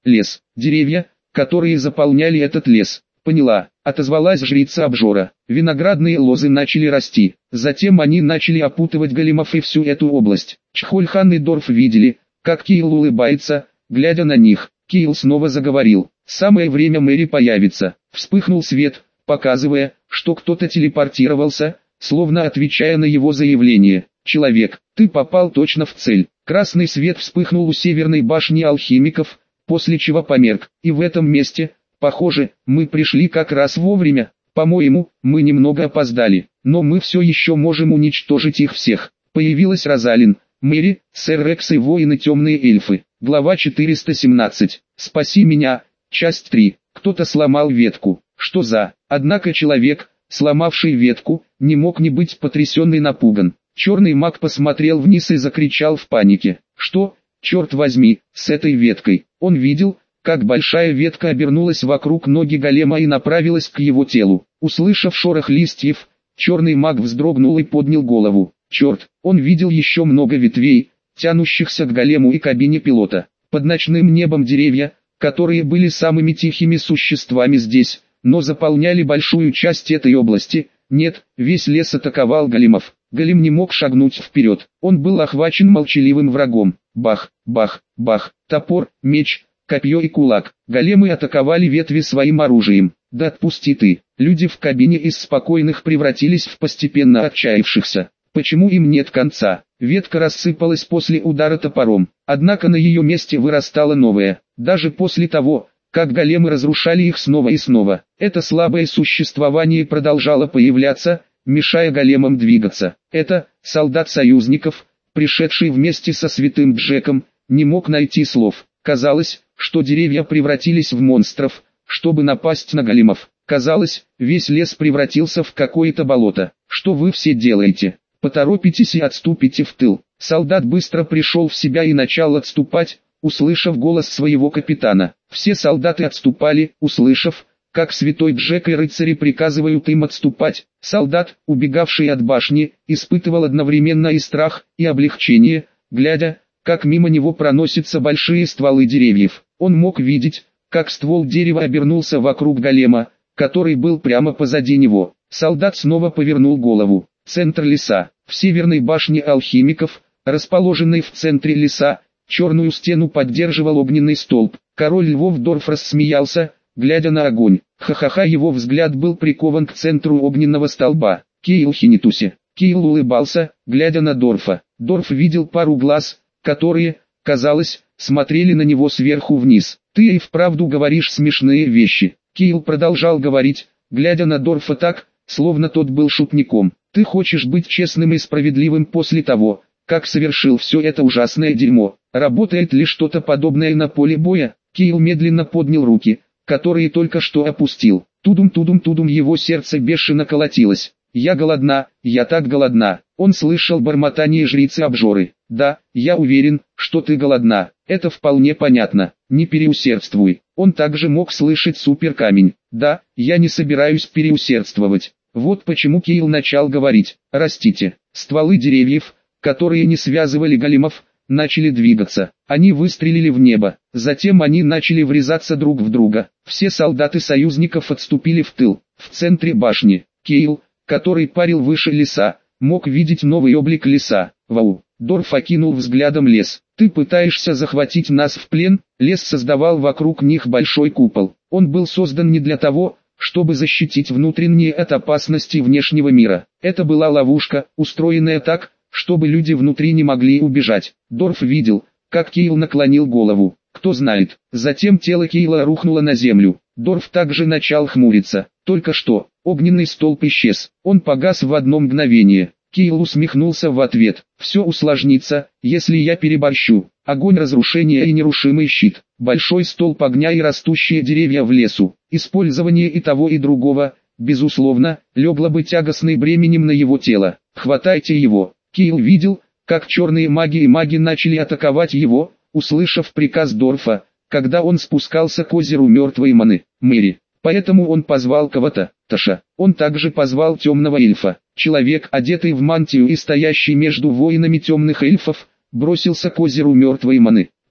лес, деревья, которые заполняли этот лес. Поняла, отозвалась жрица обжора. Виноградные лозы начали расти, затем они начали опутывать големов и всю эту область. Чхольхан и Дорф видели, как Киил улыбается, глядя на них. Киил снова заговорил. «Самое время Мэри появится». Вспыхнул свет, показывая, что кто-то телепортировался, словно отвечая на его заявление. «Человек, ты попал точно в цель». Красный свет вспыхнул у северной башни алхимиков, после чего померк. И в этом месте, похоже, мы пришли как раз вовремя. По-моему, мы немного опоздали, но мы все еще можем уничтожить их всех. Появилась Розалин, Мэри, сэр Рекс и воины темные эльфы. Глава четыреста семнадцать. «Спаси меня». Часть три. Кто-то сломал ветку. Что за... Однако человек, сломавший ветку, не мог не быть потрясен и напуган. Черный маг посмотрел вниз и закричал в панике. Что, черт возьми, с этой веткой? Он видел, как большая ветка обернулась вокруг ноги голема и направилась к его телу. Услышав шорох листьев, черный маг вздрогнул и поднял голову. Черт, он видел еще много ветвей, тянущихся к голему и кабине пилота. Под ночным небом деревья, которые были самыми тихими существами здесь, но заполняли большую часть этой области. Нет, весь лес атаковал големов. Голем не мог шагнуть вперед. Он был охвачен молчаливым врагом. Бах, бах, бах, топор, меч, копье и кулак. Големы атаковали ветви своим оружием. Да отпусти ты. Люди в кабине из спокойных превратились в постепенно отчаявшихся. Почему им нет конца? Ветка рассыпалась после удара топором. Однако на ее месте вырастала новая. Даже после того, как големы разрушали их снова и снова, это слабое существование продолжало появляться, мешая големам двигаться. Это, солдат союзников, пришедший вместе со святым Джеком, не мог найти слов. Казалось, что деревья превратились в монстров, чтобы напасть на големов. Казалось, весь лес превратился в какое-то болото. Что вы все делаете? Поторопитесь и отступите в тыл. Солдат быстро пришел в себя и начал отступать, услышав голос своего капитана. Все солдаты отступали, услышав, как святой Джек и рыцари приказывают им отступать. Солдат, убегавший от башни, испытывал одновременно и страх, и облегчение, глядя, как мимо него проносятся большие стволы деревьев. Он мог видеть, как ствол дерева обернулся вокруг голема, который был прямо позади него. Солдат снова повернул голову. Центр леса. В северной башне алхимиков, расположенной в центре леса, черную стену поддерживал огненный столб. Король львов Дорф рассмеялся, глядя на огонь. Ха-ха-ха, его взгляд был прикован к центру огненного столба. Киил Хинитусе. Киил улыбался, глядя на Дорфа. Дорф видел пару глаз, которые, казалось, смотрели на него сверху вниз. «Ты и вправду говоришь смешные вещи». Киил продолжал говорить, глядя на Дорфа так, словно тот был шутником. «Ты хочешь быть честным и справедливым после того, как совершил все это ужасное дерьмо. Работает ли что-то подобное на поле боя?» Киил медленно поднял руки, которые только что опустил. Тудум-тудум-тудум, его сердце бешено колотилось. «Я голодна, я так голодна». Он слышал бормотание жрицы обжоры. «Да, я уверен, что ты голодна. Это вполне понятно. Не переусердствуй». Он также мог слышать суперкамень. «Да, я не собираюсь переусердствовать». Вот почему Киил начал говорить. «Растите». Стволы деревьев, которые не связывали големов, начали двигаться. Они выстрелили в небо. Затем они начали врезаться друг в друга. Все солдаты союзников отступили в тыл. В центре башни Киил, который парил выше леса, мог видеть новый облик леса. Вау! Дорф окинул взглядом лес. «Ты пытаешься захватить нас в плен?» Лес создавал вокруг них большой купол. Он был создан не для того, чтобы защитить внутренние от опасности внешнего мира. Это была ловушка, устроенная так, чтобы люди внутри не могли убежать. Дорф видел, как Киил наклонил голову. Кто знает. Затем тело Киила рухнуло на землю. Дорф также начал хмуриться. Только что, огненный столб исчез. Он погас в одно мгновение. Киил усмехнулся в ответ. «Все усложнится, если я переборщу. Огонь разрушения и нерушимый щит. Большой столб огня и растущие деревья в лесу. Использование и того и другого, безусловно, легло бы тягостным бременем на его тело. Хватайте его». Киил видел, как черные маги и маги начали атаковать его, услышав приказ Дорфа, когда он спускался к озеру мертвой Маны, Мэри. Поэтому он позвал кого-то, Таша. Он также позвал темного эльфа. Человек, одетый в мантию и стоящий между воинами темных эльфов, бросился к озеру мертвой Маны.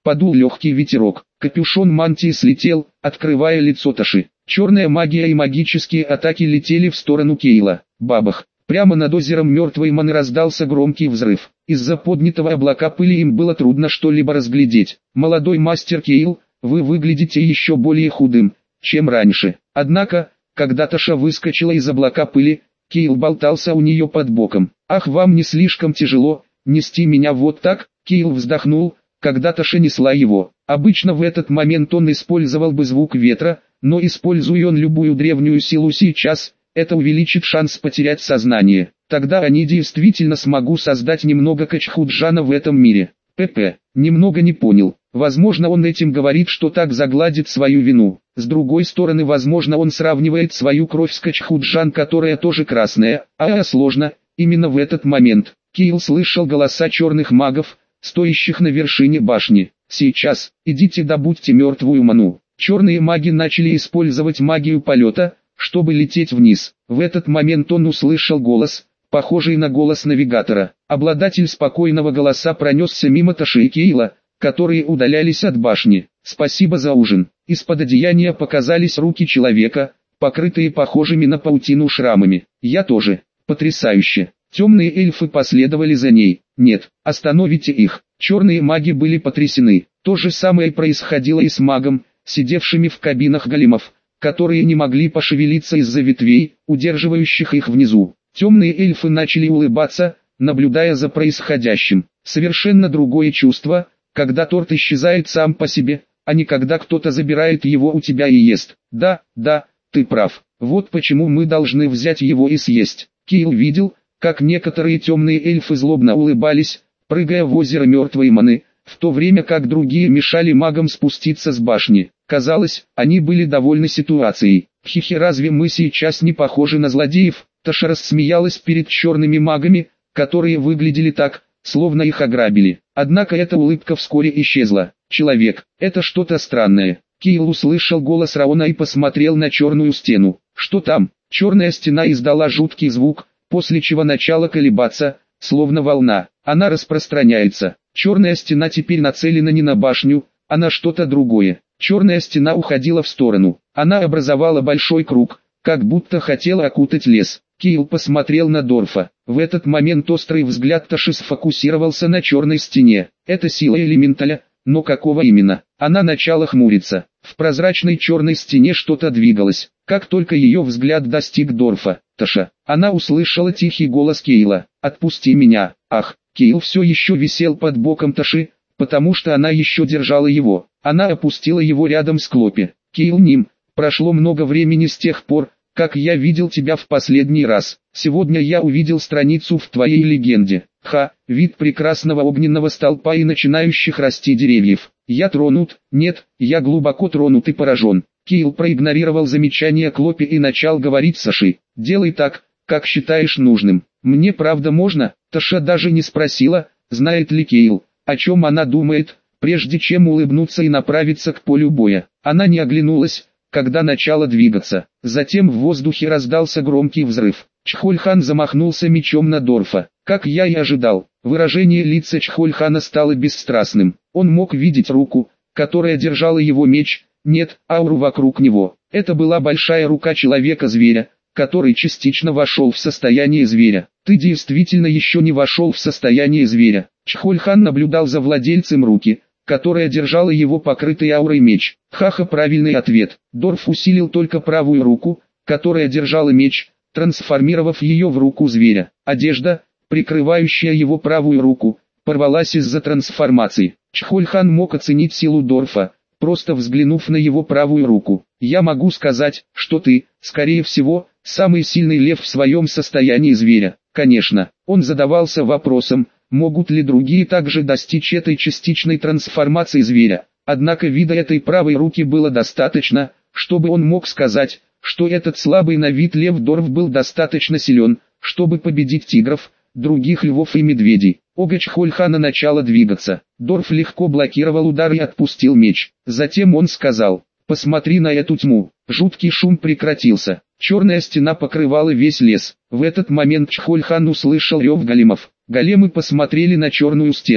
Подул легкий ветерок, капюшон мантии слетел, открывая лицо Таши. Черная магия и магические атаки летели в сторону Кейла. Бабах! Прямо над озером мертвой маны раздался громкий взрыв. Из-за поднятого облака пыли им было трудно что-либо разглядеть. «Молодой мастер Кейл, вы выглядите еще более худым, чем раньше». Однако, когда Таша выскочила из облака пыли, Кейл болтался у нее под боком. «Ах, вам не слишком тяжело нести меня вот так?» Кейл вздохнул, когда Таша несла его. Обычно в этот момент он использовал бы звук ветра, но используя он любую древнюю силу сейчас, это увеличит шанс потерять сознание. Тогда они действительно смогут создать немного Качхуджана в этом мире. ПП немного не понял. Возможно, он этим говорит, что так загладит свою вину. С другой стороны, возможно, он сравнивает свою кровь с Качхуджан, которая тоже красная. А, а сложно. Именно в этот момент Кейл слышал голоса черных магов, стоящих на вершине башни. «Сейчас, идите добудьте мертвую ману». Черные маги начали использовать магию полета, чтобы лететь вниз. В этот момент он услышал голос, похожий на голос навигатора. Обладатель спокойного голоса пронесся мимо Таши и Кейла, которые удалялись от башни. «Спасибо за ужин». Из-под одеяния показались руки человека, покрытые похожими на паутину шрамами. «Я тоже». «Потрясающе». Темные эльфы последовали за ней. «Нет, остановите их». Черные маги были потрясены. То же самое происходило и с магом, сидевшими в кабинах големов, которые не могли пошевелиться из-за ветвей, удерживающих их внизу. Темные эльфы начали улыбаться, наблюдая за происходящим. Совершенно другое чувство, когда торт исчезает сам по себе, а не когда кто-то забирает его у тебя и ест. Да, да, ты прав. Вот почему мы должны взять его и съесть. Кейл видел, как некоторые темные эльфы злобно улыбались, прыгая в озеро мертвой маны, в то время как другие мешали магам спуститься с башни. Казалось, они были довольны ситуацией. «Хихи, разве мы сейчас не похожи на злодеев?» Таша рассмеялась перед черными магами, которые выглядели так, словно их ограбили. Однако эта улыбка вскоре исчезла. «Человек, это что-то странное». Кейл услышал голос Раона и посмотрел на черную стену. «Что там?» Черная стена издала жуткий звук, после чего начала колебаться, словно волна. Она распространяется. Черная стена теперь нацелена не на башню, а на что-то другое. Черная стена уходила в сторону. Она образовала большой круг, как будто хотела окутать лес. Кейл посмотрел на Дорфа. В этот момент острый взгляд Таши сфокусировался на черной стене. Это сила элементаля, но какого именно? Она начала хмуриться. В прозрачной черной стене что-то двигалось. Как только ее взгляд достиг Дорфа, Таша, она услышала тихий голос Кейла. «Отпусти меня». Ах, Кейл все еще висел под боком Таши, потому что она еще держала его. Она опустила его рядом с Клопи. «Кейл Ним, прошло много времени с тех пор, как я видел тебя в последний раз. Сегодня я увидел страницу в твоей легенде. Ха, вид прекрасного огненного столпа и начинающих расти деревьев. Я тронут, нет, я глубоко тронут и поражен». Кейл проигнорировал замечание Клопи и начал говорить Саши. «Делай так, как считаешь нужным. Мне правда можно?» Таша даже не спросила, знает ли Кейл, о чем она думает, прежде чем улыбнуться и направиться к полю боя. Она не оглянулась, когда начала двигаться. Затем в воздухе раздался громкий взрыв. Чхольхан замахнулся мечом на Дорфа. Как я и ожидал, выражение лица Чхольхана стало бесстрастным. Он мог видеть руку, которая держала его меч, нет, ауру вокруг него. Это была большая рука человека-зверя, который частично вошел в состояние зверя. «Ты действительно еще не вошел в состояние зверя». Чхольхан наблюдал за владельцем руки, которая держала его покрытый аурой меч. Хаха, правильный ответ. Дорф усилил только правую руку, которая держала меч, трансформировав ее в руку зверя. Одежда, прикрывающая его правую руку, порвалась из-за трансформации. Чхольхан мог оценить силу Дорфа, просто взглянув на его правую руку. «Я могу сказать, что ты, скорее всего, самый сильный лев в своем состоянии зверя». Конечно, он задавался вопросом, могут ли другие также достичь этой частичной трансформации зверя. Однако вида этой правой руки было достаточно, чтобы он мог сказать, что этот слабый на вид лев Дорф был достаточно силен, чтобы победить тигров, других львов и медведей. Ого Чхольхана начало двигаться. Дорф легко блокировал удар и отпустил меч. Затем он сказал: «Посмотри на эту тьму». Жуткий шум прекратился. Черная стена покрывала весь лес. В этот момент Чхольхан услышал рев големов. Големы посмотрели на черную стену.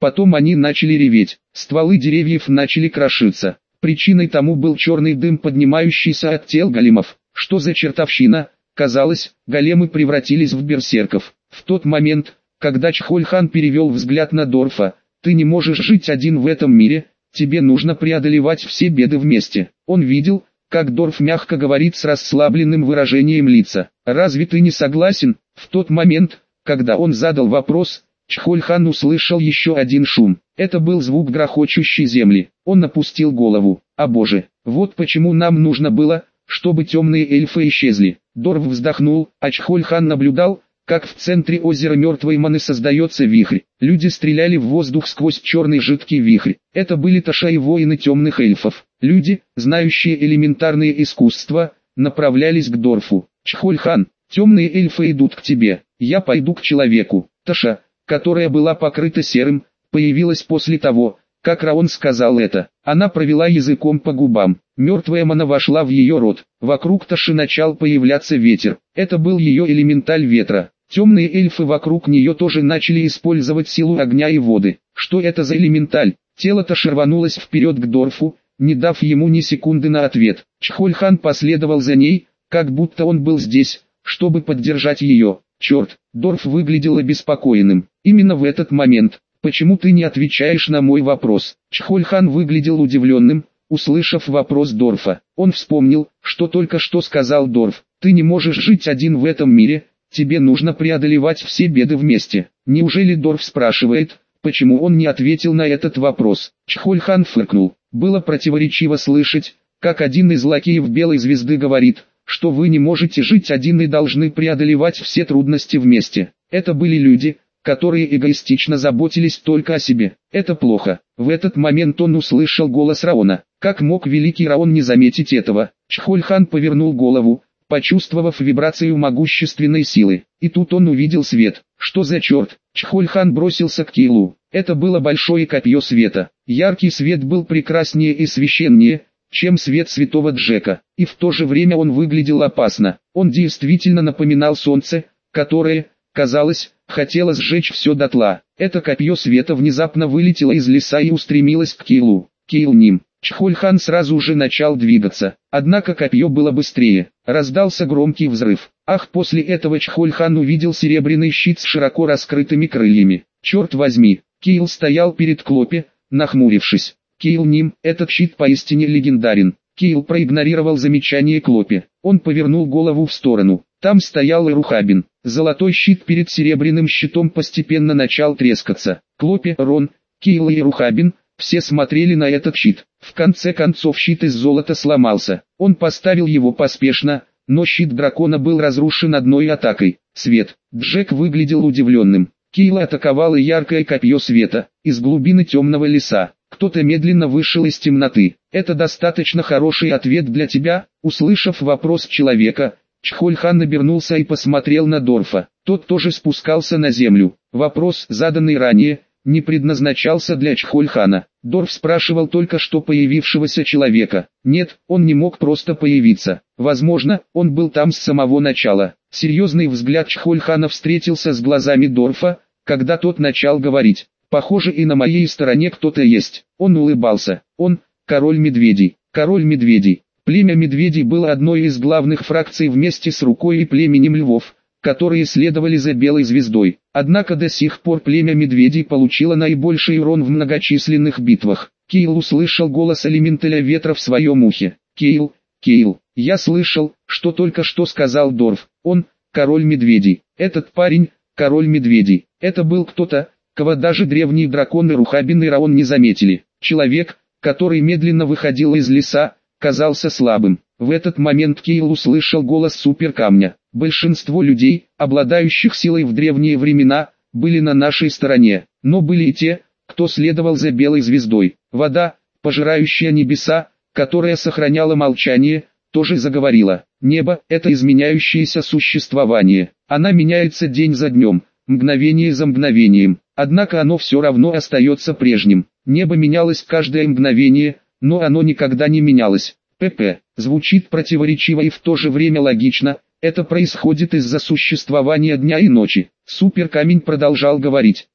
Потом они начали реветь, стволы деревьев начали крошиться. Причиной тому был черный дым, поднимающийся от тел големов. Что за чертовщина? Казалось, големы превратились в берсерков. В тот момент, когда Чхольхан перевел взгляд на Дорфа: «Ты не можешь жить один в этом мире, тебе нужно преодолевать все беды вместе». Он видел, как Дорф мягко говорит с расслабленным выражением лица: «Разве ты не согласен?» В тот момент, когда он задал вопрос, Чхольхан услышал еще один шум. Это был звук грохочущей земли. Он опустил голову. «О боже, вот почему нам нужно было, чтобы темные эльфы исчезли». Дорф вздохнул, а Чхольхан наблюдал, как в центре озера Мертвой Маны создается вихрь. Люди стреляли в воздух сквозь черный жидкий вихрь. Это были Таша и воины темных эльфов. Люди, знающие элементарные искусства, направлялись к Дорфу. «Чхольхан, темные эльфы идут к тебе, я пойду к человеку». Таша, которая была покрыта серым, появилась после того, как Раон сказал это. Она провела языком по губам. Мертвая мана вошла в ее рот. Вокруг Таши начал появляться ветер. Это был ее элементаль ветра. Темные эльфы вокруг нее тоже начали использовать силу огня и воды. Что это за элементаль? Тело Таши рванулось вперед к Дорфу, не дав ему ни секунды на ответ. Чхольхан последовал за ней, как будто он был здесь, чтобы поддержать ее. Черт, Дорф выглядел обеспокоенным. Именно в этот момент: «Почему ты не отвечаешь на мой вопрос?» Чхольхан выглядел удивленным, услышав вопрос Дорфа. Он вспомнил, что только что сказал Дорф: «Ты не можешь жить один в этом мире, тебе нужно преодолевать все беды вместе». Неужели Дорф спрашивает, почему он не ответил на этот вопрос? Чхольхан фыркнул. Было противоречиво слышать, как один из лакеев Белой Звезды говорит, что вы не можете жить один и должны преодолевать все трудности вместе. Это были люди, которые эгоистично заботились только о себе. Это плохо. В этот момент он услышал голос Раона. Как мог великий Раон не заметить этого? Чхольхан повернул голову, почувствовав вибрацию могущественной силы. И тут он увидел свет. Что за черт? Чхольхан бросился к Кейлу. Это было большое копье света. Яркий свет был прекраснее и священнее, чем свет святого Джека. И в то же время он выглядел опасно. Он действительно напоминал солнце, которое, казалось, хотело сжечь все дотла. Это копье света внезапно вылетело из леса и устремилось к Кейлу. Кейл ним. Чхольхан сразу же начал двигаться. Однако копье было быстрее. Раздался громкий взрыв. Ах, после этого Чхольхан увидел серебряный щит с широко раскрытыми крыльями. Черт возьми, Кейл стоял перед Клопе, нахмурившись. Кейл ним, этот щит поистине легендарен. Кейл проигнорировал замечание Клопе. Он повернул голову в сторону. Там стоял Эрухабин. Золотой щит перед серебряным щитом постепенно начал трескаться. Клопе, Рон, Кейл и Эрухабин все смотрели на этот щит. В конце концов щит из золота сломался. Он поставил его поспешно, но щит дракона был разрушен одной атакой. Свет. Джек выглядел удивленным. Кейла атаковало яркое копье света из глубины темного леса. Кто-то медленно вышел из темноты. «Это достаточно хороший ответ для тебя?» Услышав вопрос человека, Чхольхан обернулся и посмотрел на Дорфа. Тот тоже спускался на землю. Вопрос, заданный ранее, не предназначался для Чхольхана. Дорф спрашивал только что появившегося человека. Нет, он не мог просто появиться. Возможно, он был там с самого начала. Серьезный взгляд Чхольхана встретился с глазами Дорфа, когда тот начал говорить. «Похоже, и на моей стороне кто-то есть». Он улыбался. Он, король медведей. Король медведей. Племя медведей было одной из главных фракций вместе с Рукой и племенем львов, которые следовали за Белой Звездой. Однако до сих пор племя медведей получило наибольший урон в многочисленных битвах. Кейл услышал голос элементаля ветра в своем ухе. «Кейл, Кейл, я слышал, что только что сказал Дорф. Он, король медведей. Этот парень, король медведей. Это был кто-то, кого даже древние драконы Рухабин и Раон не заметили. Человек, который медленно выходил из леса, казался слабым. В этот момент Кейл услышал голос суперкамня. Большинство людей, обладающих силой в древние времена, были на нашей стороне, но были и те, кто следовал за Белой Звездой. Вода, пожирающая небеса, которая сохраняла молчание, тоже заговорила. Небо – это изменяющееся существование. Она меняется день за днем, мгновение за мгновением. Однако оно все равно остается прежним. Небо менялось каждое мгновение, но оно никогда не менялось. ПП. Звучит противоречиво и в то же время логично. Это происходит из-за существования дня и ночи. Суперкамень продолжал говорить.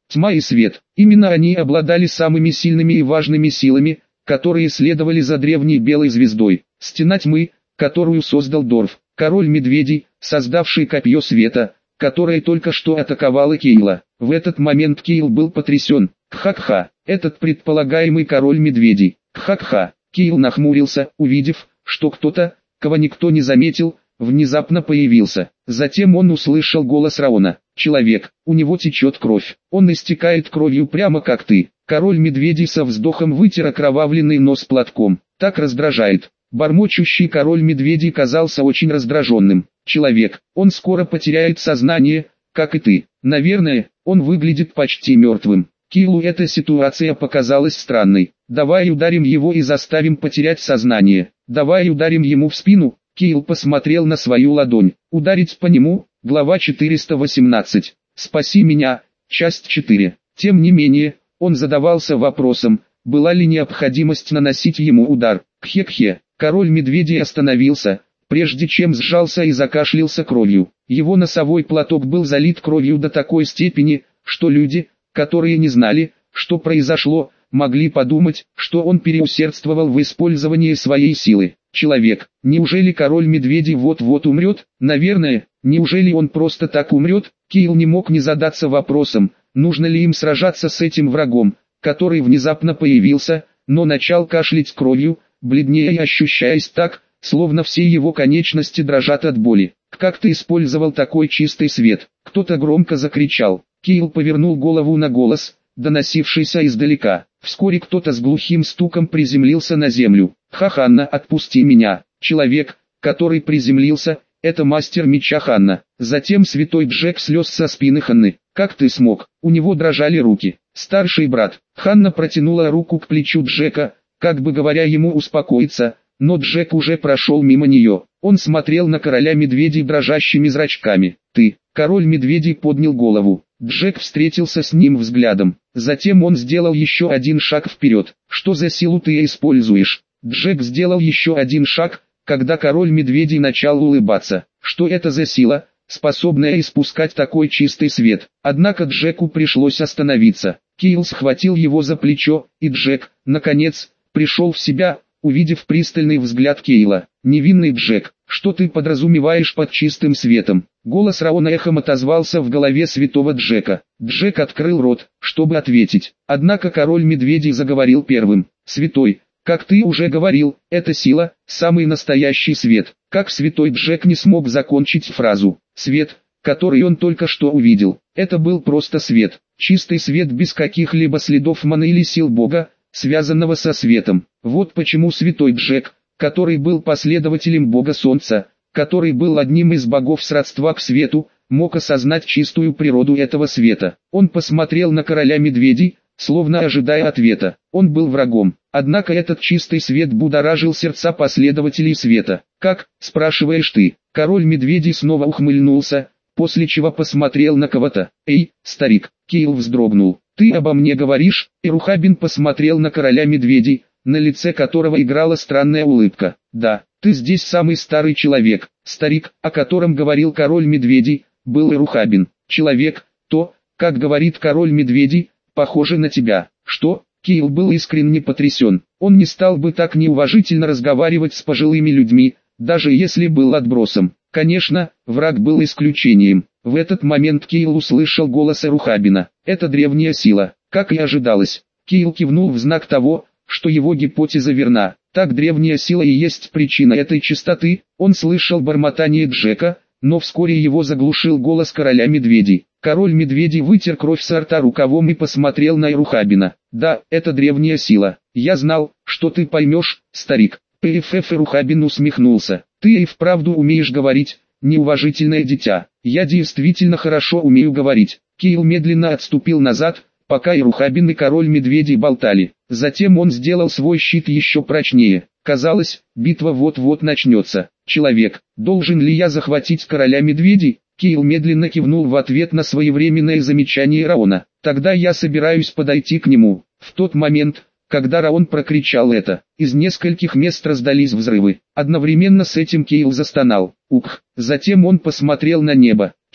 Тьма и свет. Именно они обладали самыми сильными и важными силами, которые следовали за древней белой звездой. Стена тьмы, которую создал Дорф, король медведей, создавший копье света, которое только что атаковало Кейла. В этот момент Кейл был потрясен. Кха-кха, этот предполагаемый король медведей. Кха-кха. Кейл нахмурился, увидев, что кто-то, кого никто не заметил, внезапно появился. Затем он услышал голос Раона. «Человек, у него течет кровь. Он истекает кровью прямо как ты». Король медведей со вздохом вытер окровавленный нос платком. «Так раздражает». Бормочущий король медведей казался очень раздраженным. «Человек, он скоро потеряет сознание, как и ты. Наверное, он выглядит почти мертвым». Кейлу эта ситуация показалась странной. «Давай ударим его и заставим потерять сознание. Давай ударим ему в спину». Кейл посмотрел на свою ладонь. Ударить по нему. Глава четыреста восемнадцать. «Спаси меня». Часть четыре. Тем не менее, он задавался вопросом, была ли необходимость наносить ему удар. Кхе-кхе. Король медведей остановился, прежде чем сжался и закашлялся кровью. Его носовой платок был залит кровью до такой степени, что люди, которые не знали, что произошло, могли подумать, что он переусердствовал в использовании своей силы. Человек, неужели король медведей вот-вот умрет? Наверное, неужели он просто так умрет? Кейл не мог не задаться вопросом, нужно ли им сражаться с этим врагом, который внезапно появился, но начал кашлять кровью, бледнее и ощущаясь так, словно все его конечности дрожат от боли. «Как ты использовал такой чистый свет?» Кто-то громко закричал. Кейл повернул голову на голос, доносившийся издалека. Вскоре кто-то с глухим стуком приземлился на землю. «Ха-Ханна, отпусти меня!» Человек, который приземлился, это мастер меча Ханна. Затем святой Джек слез со спины Ханны. «Как ты смог?» У него дрожали руки. «Старший брат». Ханна протянула руку к плечу Джека, как бы говоря ему успокоиться, но Джек уже прошел мимо нее. Он смотрел на короля медведей дрожащими зрачками. «Ты». Король медведей поднял голову. Джек встретился с ним взглядом. Затем он сделал еще один шаг вперед. «Что за силу ты используешь?» Джек сделал еще один шаг, когда король медведей начал улыбаться. «Что это за сила, способная испускать такой чистый свет?» Однако Джеку пришлось остановиться. Кейл схватил его за плечо, и Джек, наконец, пришел в себя, увидев пристальный взгляд Кейла. «Невинный Джек, что ты подразумеваешь под чистым светом?» Голос Раона эхом отозвался в голове святого Джека. Джек открыл рот, чтобы ответить. Однако король медведей заговорил первым. «Святой, как ты уже говорил, эта сила – самый настоящий свет». Как святой Джек не смог закончить фразу. Свет, который он только что увидел, это был просто свет. Чистый свет без каких-либо следов маны или сил Бога, связанного со светом. Вот почему святой Джек, который был последователем Бога Солнца, который был одним из богов сродства к свету, мог осознать чистую природу этого света. Он посмотрел на короля медведей, словно ожидая ответа. Он был врагом, однако этот чистый свет будоражил сердца последователей света. «Как, спрашиваешь ты?» Король медведей снова ухмыльнулся, после чего посмотрел на кого-то. «Эй, старик!» Кейл вздрогнул. «Ты обо мне говоришь?» Ирухабин посмотрел на короля медведей, на лице которого играла странная улыбка. «Да, ты здесь самый старый человек». Старик, о котором говорил король медведей, был Ирухабин. «Человек, то, как говорит король медведей, похоже на тебя». «Что?» Кейл был искренне потрясен. Он не стал бы так неуважительно разговаривать с пожилыми людьми, даже если был отбросом. Конечно, враг был исключением. В этот момент Кейл услышал голос Ирухабина. «Это древняя сила». Как и ожидалось, Кейл кивнул в знак того, что его гипотеза верна. Так древняя сила и есть причина этой чистоты. Он слышал бормотание Джека, но вскоре его заглушил голос короля медведей. Король медведей вытер кровь со рта рукавом и посмотрел на Ирухабина. «Да, это древняя сила. Я знал, что ты поймешь, старик». ПФФ Ирухабин усмехнулся. «Ты и вправду умеешь говорить, неуважительное дитя». «Я действительно хорошо умею говорить». Кейл медленно отступил назад, пока Ирухабин и король медведей болтали. Затем он сделал свой щит еще прочнее. Казалось, битва вот-вот начнется. «Человек, должен ли я захватить короля медведей?» Кейл медленно кивнул в ответ на своевременное замечание Раона. «Тогда я собираюсь подойти к нему». В тот момент, когда Раон прокричал это, из нескольких мест раздались взрывы. Одновременно с этим Кейл застонал. Ух! Затем он посмотрел на небо.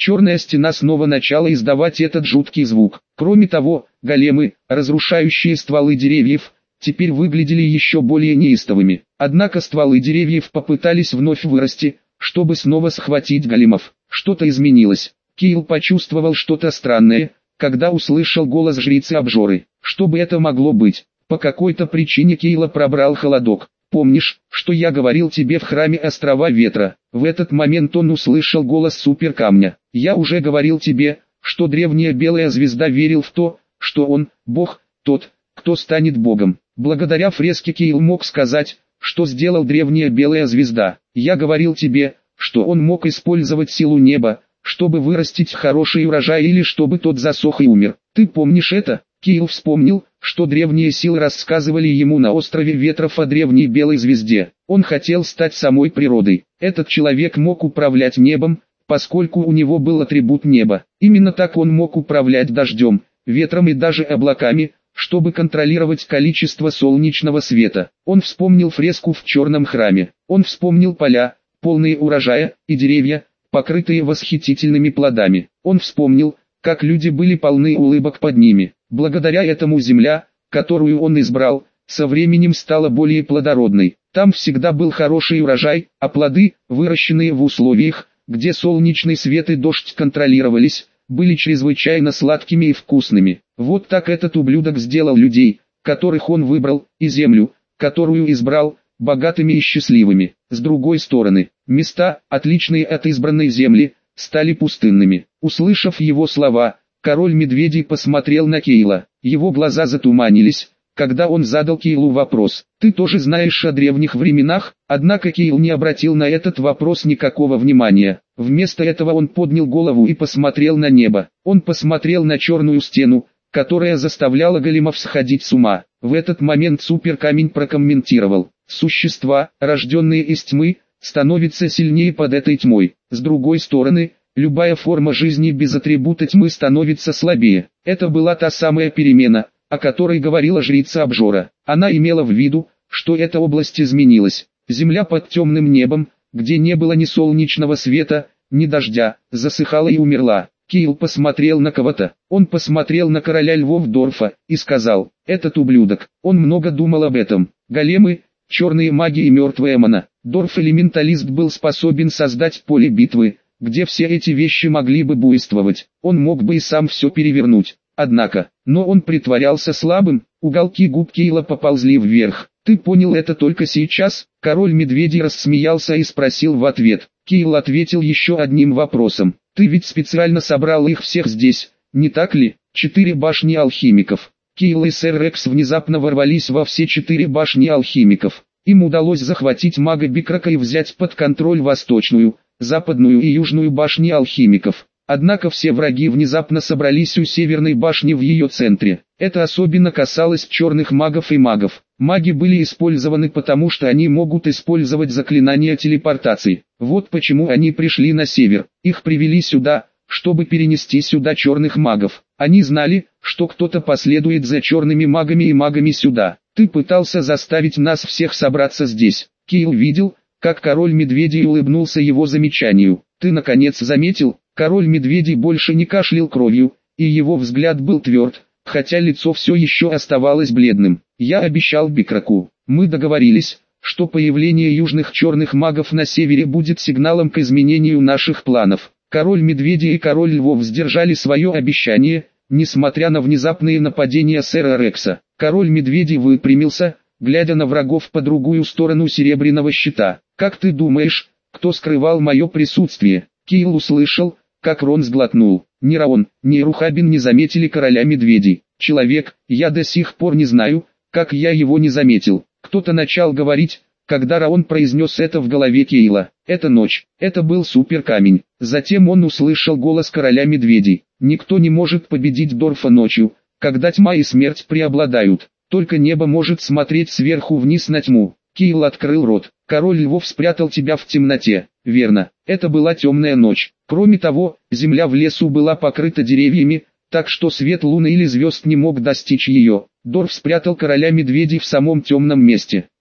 Черная стена снова начала издавать этот жуткий звук. Кроме того, големы, разрушающие стволы деревьев, теперь выглядели еще более неистовыми. Однако стволы деревьев попытались вновь вырасти, чтобы снова схватить големов. Что-то изменилось. Кейл почувствовал что-то странное, когда услышал голос жрицы Обжоры. Что бы это могло быть? По какой-то причине Кейла пробрал холодок. «Помнишь, что я говорил тебе в храме Острова Ветра?» В этот момент он услышал голос Суперкамня. «Я уже говорил тебе, что древняя белая звезда верил в то, что он, бог, тот, кто станет богом». Благодаря фреске Кейл мог сказать, что сделал древняя белая звезда. «Я говорил тебе, что он мог использовать силу неба, чтобы вырастить хороший урожай или чтобы тот засох и умер. Ты помнишь это?» Кейл вспомнил, что древние силы рассказывали ему на острове Ветров о древней белой звезде. Он хотел стать самой природой. Этот человек мог управлять небом, поскольку у него был атрибут неба. Именно так он мог управлять дождем, ветром и даже облаками, чтобы контролировать количество солнечного света. Он вспомнил фреску в черном храме. Он вспомнил поля, полные урожая, и деревья, покрытые восхитительными плодами. Он вспомнил, как люди были полны улыбок под ними. Благодаря этому земля, которую он избрал, со временем стала более плодородной. Там всегда был хороший урожай, а плоды, выращенные в условиях, где солнечный свет и дождь контролировались, были чрезвычайно сладкими и вкусными. Вот так этот ублюдок сделал людей, которых он выбрал, и землю, которую избрал, богатыми и счастливыми. С другой стороны, места, отличные от избранной земли, стали пустынными. Услышав его слова, король медведей посмотрел на Кейла. Его глаза затуманились, когда он задал Кейлу вопрос. «Ты тоже знаешь о древних временах?» Однако Кейл не обратил на этот вопрос никакого внимания. Вместо этого он поднял голову и посмотрел на небо. Он посмотрел на черную стену, которая заставляла големов сходить с ума. В этот момент Суперкамень прокомментировал: «Существа, рожденные из тьмы, становятся сильнее под этой тьмой. С другой стороны, любая форма жизни без атрибута тьмы становится слабее». Это была та самая перемена, о которой говорила жрица Обжора. Она имела в виду, что эта область изменилась. Земля под темным небом, где не было ни солнечного света, ни дождя, засыхала и умерла. Кейл посмотрел на кого-то. Он посмотрел на короля львов Дорфа и сказал: «Этот ублюдок». Он много думал об этом. Големы, черные маги и мертвая мана. Дорф-элементалист был способен создать поле битвы, где все эти вещи могли бы буйствовать. Он мог бы и сам все перевернуть. Однако, но он притворялся слабым. Уголки губ Кейла поползли вверх. «Ты понял это только сейчас?» Король медведей рассмеялся и спросил в ответ. Кейл ответил еще одним вопросом. «Ты ведь специально собрал их всех здесь, не так ли?» Четыре башни алхимиков. Кейл и сэр Рекс внезапно ворвались во все четыре башни алхимиков. Им удалось захватить мага Бикрака и взять под контроль восточную, западную и южную башни алхимиков. Однако все враги внезапно собрались у северной башни в ее центре. Это особенно касалось черных магов и магов. Маги были использованы потому, что они могут использовать заклинания телепортации. Вот почему они пришли на север. Их привели сюда, чтобы перенести сюда черных магов. Они знали, что кто-то последует за черными магами и магами сюда. Ты пытался заставить нас всех собраться здесь. Кейл видел, как король медведей улыбнулся его замечанию. Ты наконец заметил? Король медведей больше не кашлял кровью, и его взгляд был тверд, хотя лицо все еще оставалось бледным. Я обещал Бикраку. Мы договорились, что появление южных черных магов на севере будет сигналом к изменению наших планов. Король медведей и король львов сдержали свое обещание, несмотря на внезапные нападения сэра Рекса. Король медведей выпрямился, глядя на врагов по другую сторону серебряного щита. «Как ты думаешь, кто скрывал мое присутствие?» Кейл услышал, как Рон сглотнул. Ни Раон, ни Рухабин не заметили короля медведей. «Человек, я до сих пор не знаю, как я его не заметил». Кто-то начал говорить, когда Раон произнес это в голове Кейла. «Это ночь, это был Суперкамень». Затем он услышал голос короля медведей. «Никто не может победить Дорфа ночью, когда тьма и смерть преобладают. Только небо может смотреть сверху вниз на тьму». Кейл открыл рот. «Король львов спрятал тебя в темноте». Верно, это была темная ночь. Кроме того, земля в лесу была покрыта деревьями, так что свет луны или звезд не мог достичь ее. Дорф спрятал короля медведей в самом темном месте.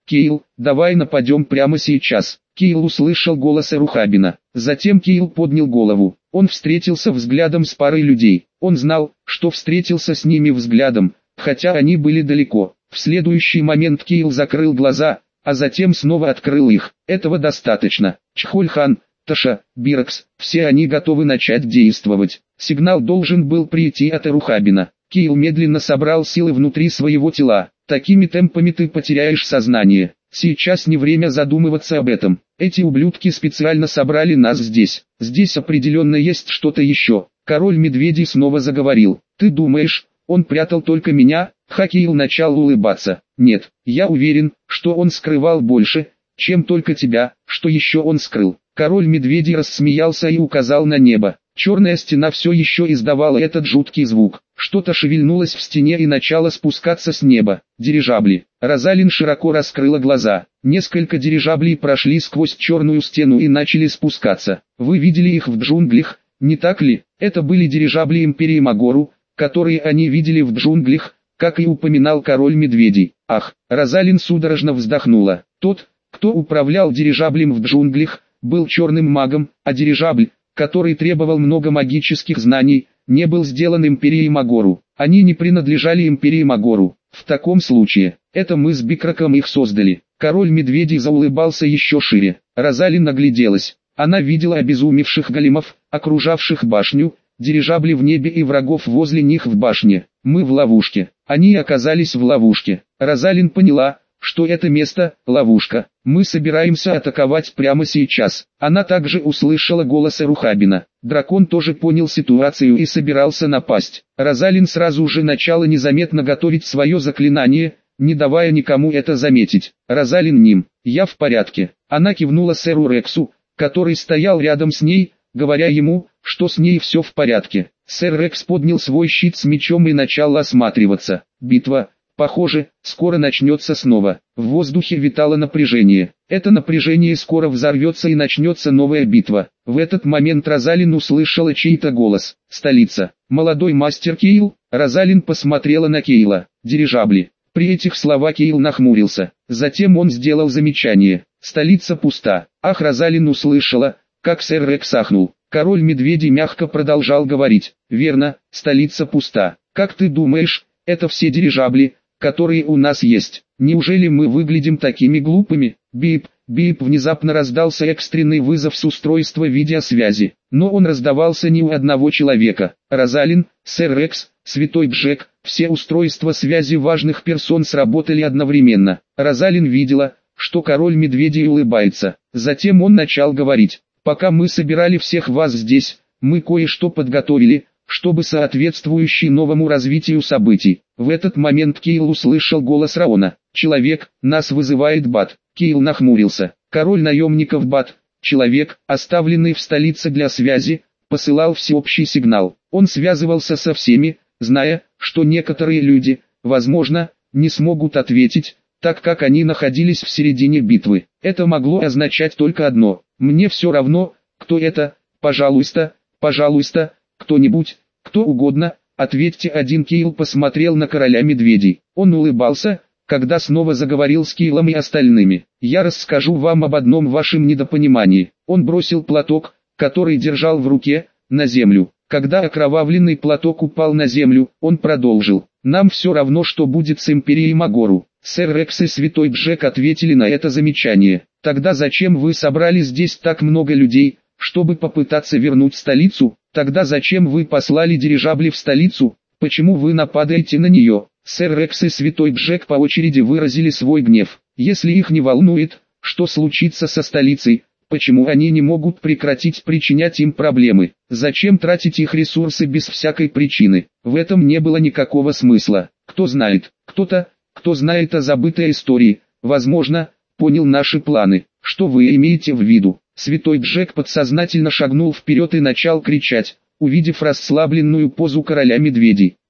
Кейл, давай нападем прямо сейчас. Кейл услышал голос Эрухабина. Затем Кейл поднял голову. Он встретился взглядом с парой людей. Он знал, что встретился с ними взглядом, хотя они были далеко. В следующий момент Кейл закрыл глаза, а затем снова открыл их. Этого достаточно. Чхольхан, Таша, Биракс, все они готовы начать действовать. Сигнал должен был прийти от Эрухабина. Кейл медленно собрал силы внутри своего тела. Такими темпами ты потеряешь сознание. Сейчас не время задумываться об этом. Эти ублюдки специально собрали нас здесь. Здесь определенно есть что-то еще. Король медведей снова заговорил. Ты думаешь, он прятал только меня? Хакейл начал улыбаться. Нет, я уверен, что он скрывал больше, чем только тебя. Что еще он скрыл? Король медведей рассмеялся и указал на небо. Черная стена все еще издавала этот жуткий звук. Что-то шевельнулось в стене и начало спускаться с неба. Дирижабли. Розалин широко раскрыла глаза. Несколько дирижаблей прошли сквозь черную стену и начали спускаться. Вы видели их в джунглях, не так ли? Это были дирижабли Империи Магору, которые они видели в джунглях, как и упоминал король медведей. Ах, Розалин судорожно вздохнула. Тот, кто управлял дирижаблем в джунглях, был черным магом, а дирижабль, который требовал много магических знаний, не был сделан Империей Магору. Они не принадлежали Империи Магору. В таком случае, это мы с Бикраком их создали. Король медведей заулыбался еще шире. Розалин огляделась. Она видела обезумевших големов, окружавших башню, дирижабли в небе и врагов возле них в башне. Мы в ловушке. Они оказались в ловушке. Розалин поняла, что это место – ловушка. Мы собираемся атаковать прямо сейчас. Она также услышала голос Эрухабина. Дракон тоже понял ситуацию и собирался напасть. Розалин сразу же начала незаметно готовить свое заклинание, не давая никому это заметить. Розалин ним. Я в порядке. Она кивнула сэру Рексу, который стоял рядом с ней, говоря ему, что с ней все в порядке. Сэр Рекс поднял свой щит с мечом и начал осматриваться. Битва, похоже, скоро начнется снова. В воздухе витало напряжение. Это напряжение скоро взорвется и начнется новая битва. В этот момент Розалин услышала чей-то голос. Столица. Молодой мастер Кейл. Розалин посмотрела на Кейла. Дирижабли. При этих словах Кейл нахмурился. Затем он сделал замечание. Столица пуста. Ах, Розалин услышала, как сэр Рекс ахнул. Король медведей мягко продолжал говорить. Верно, столица пуста. Как ты думаешь, это все дирижабли, которые у нас есть? Неужели мы выглядим такими глупыми? Бип, бип, внезапно раздался экстренный вызов с устройства видеосвязи. Но он раздавался не у одного человека. Розалин, сэр Рекс, Святой Джек, все устройства связи важных персон сработали одновременно. Розалин видела, что король медведей улыбается. Затем он начал говорить. Пока мы собирали всех вас здесь, мы кое-что подготовили, чтобы соответствующий новому развитию событий. В этот момент Кейл услышал голос Раона. «Человек, нас вызывает Бат». Кейл нахмурился. Король наемников Бат, человек, оставленный в столице для связи, посылал всеобщий сигнал. Он связывался со всеми, зная, что некоторые люди, возможно, не смогут ответить, так как они находились в середине битвы. Это могло означать только одно. Мне все равно, кто это, пожалуйста, пожалуйста, кто-нибудь, кто угодно, ответьте. Один. Кейл посмотрел на короля медведей. Он улыбался, когда снова заговорил с Кейлом и остальными. Я расскажу вам об одном вашем недопонимании. Он бросил платок, который держал в руке, на землю. Когда окровавленный платок упал на землю, он продолжил. Нам все равно, что будет с Империей Магору. Сэр Рекс и Святой Джек ответили на это замечание. Тогда зачем вы собрали здесь так много людей, чтобы попытаться вернуть столицу? Тогда зачем вы послали дирижабли в столицу? Почему вы нападаете на нее? Сэр Рекс и Святой Джек по очереди выразили свой гнев. Если их не волнует, что случится со столицей, почему они не могут прекратить причинять им проблемы? Зачем тратить их ресурсы без всякой причины? В этом не было никакого смысла. Кто знает, кто-то, кто знает о забытой истории, возможно, понял наши планы. Что вы имеете в виду? Святой Джек подсознательно шагнул вперед и начал кричать, увидев расслабленную позу короля медведей.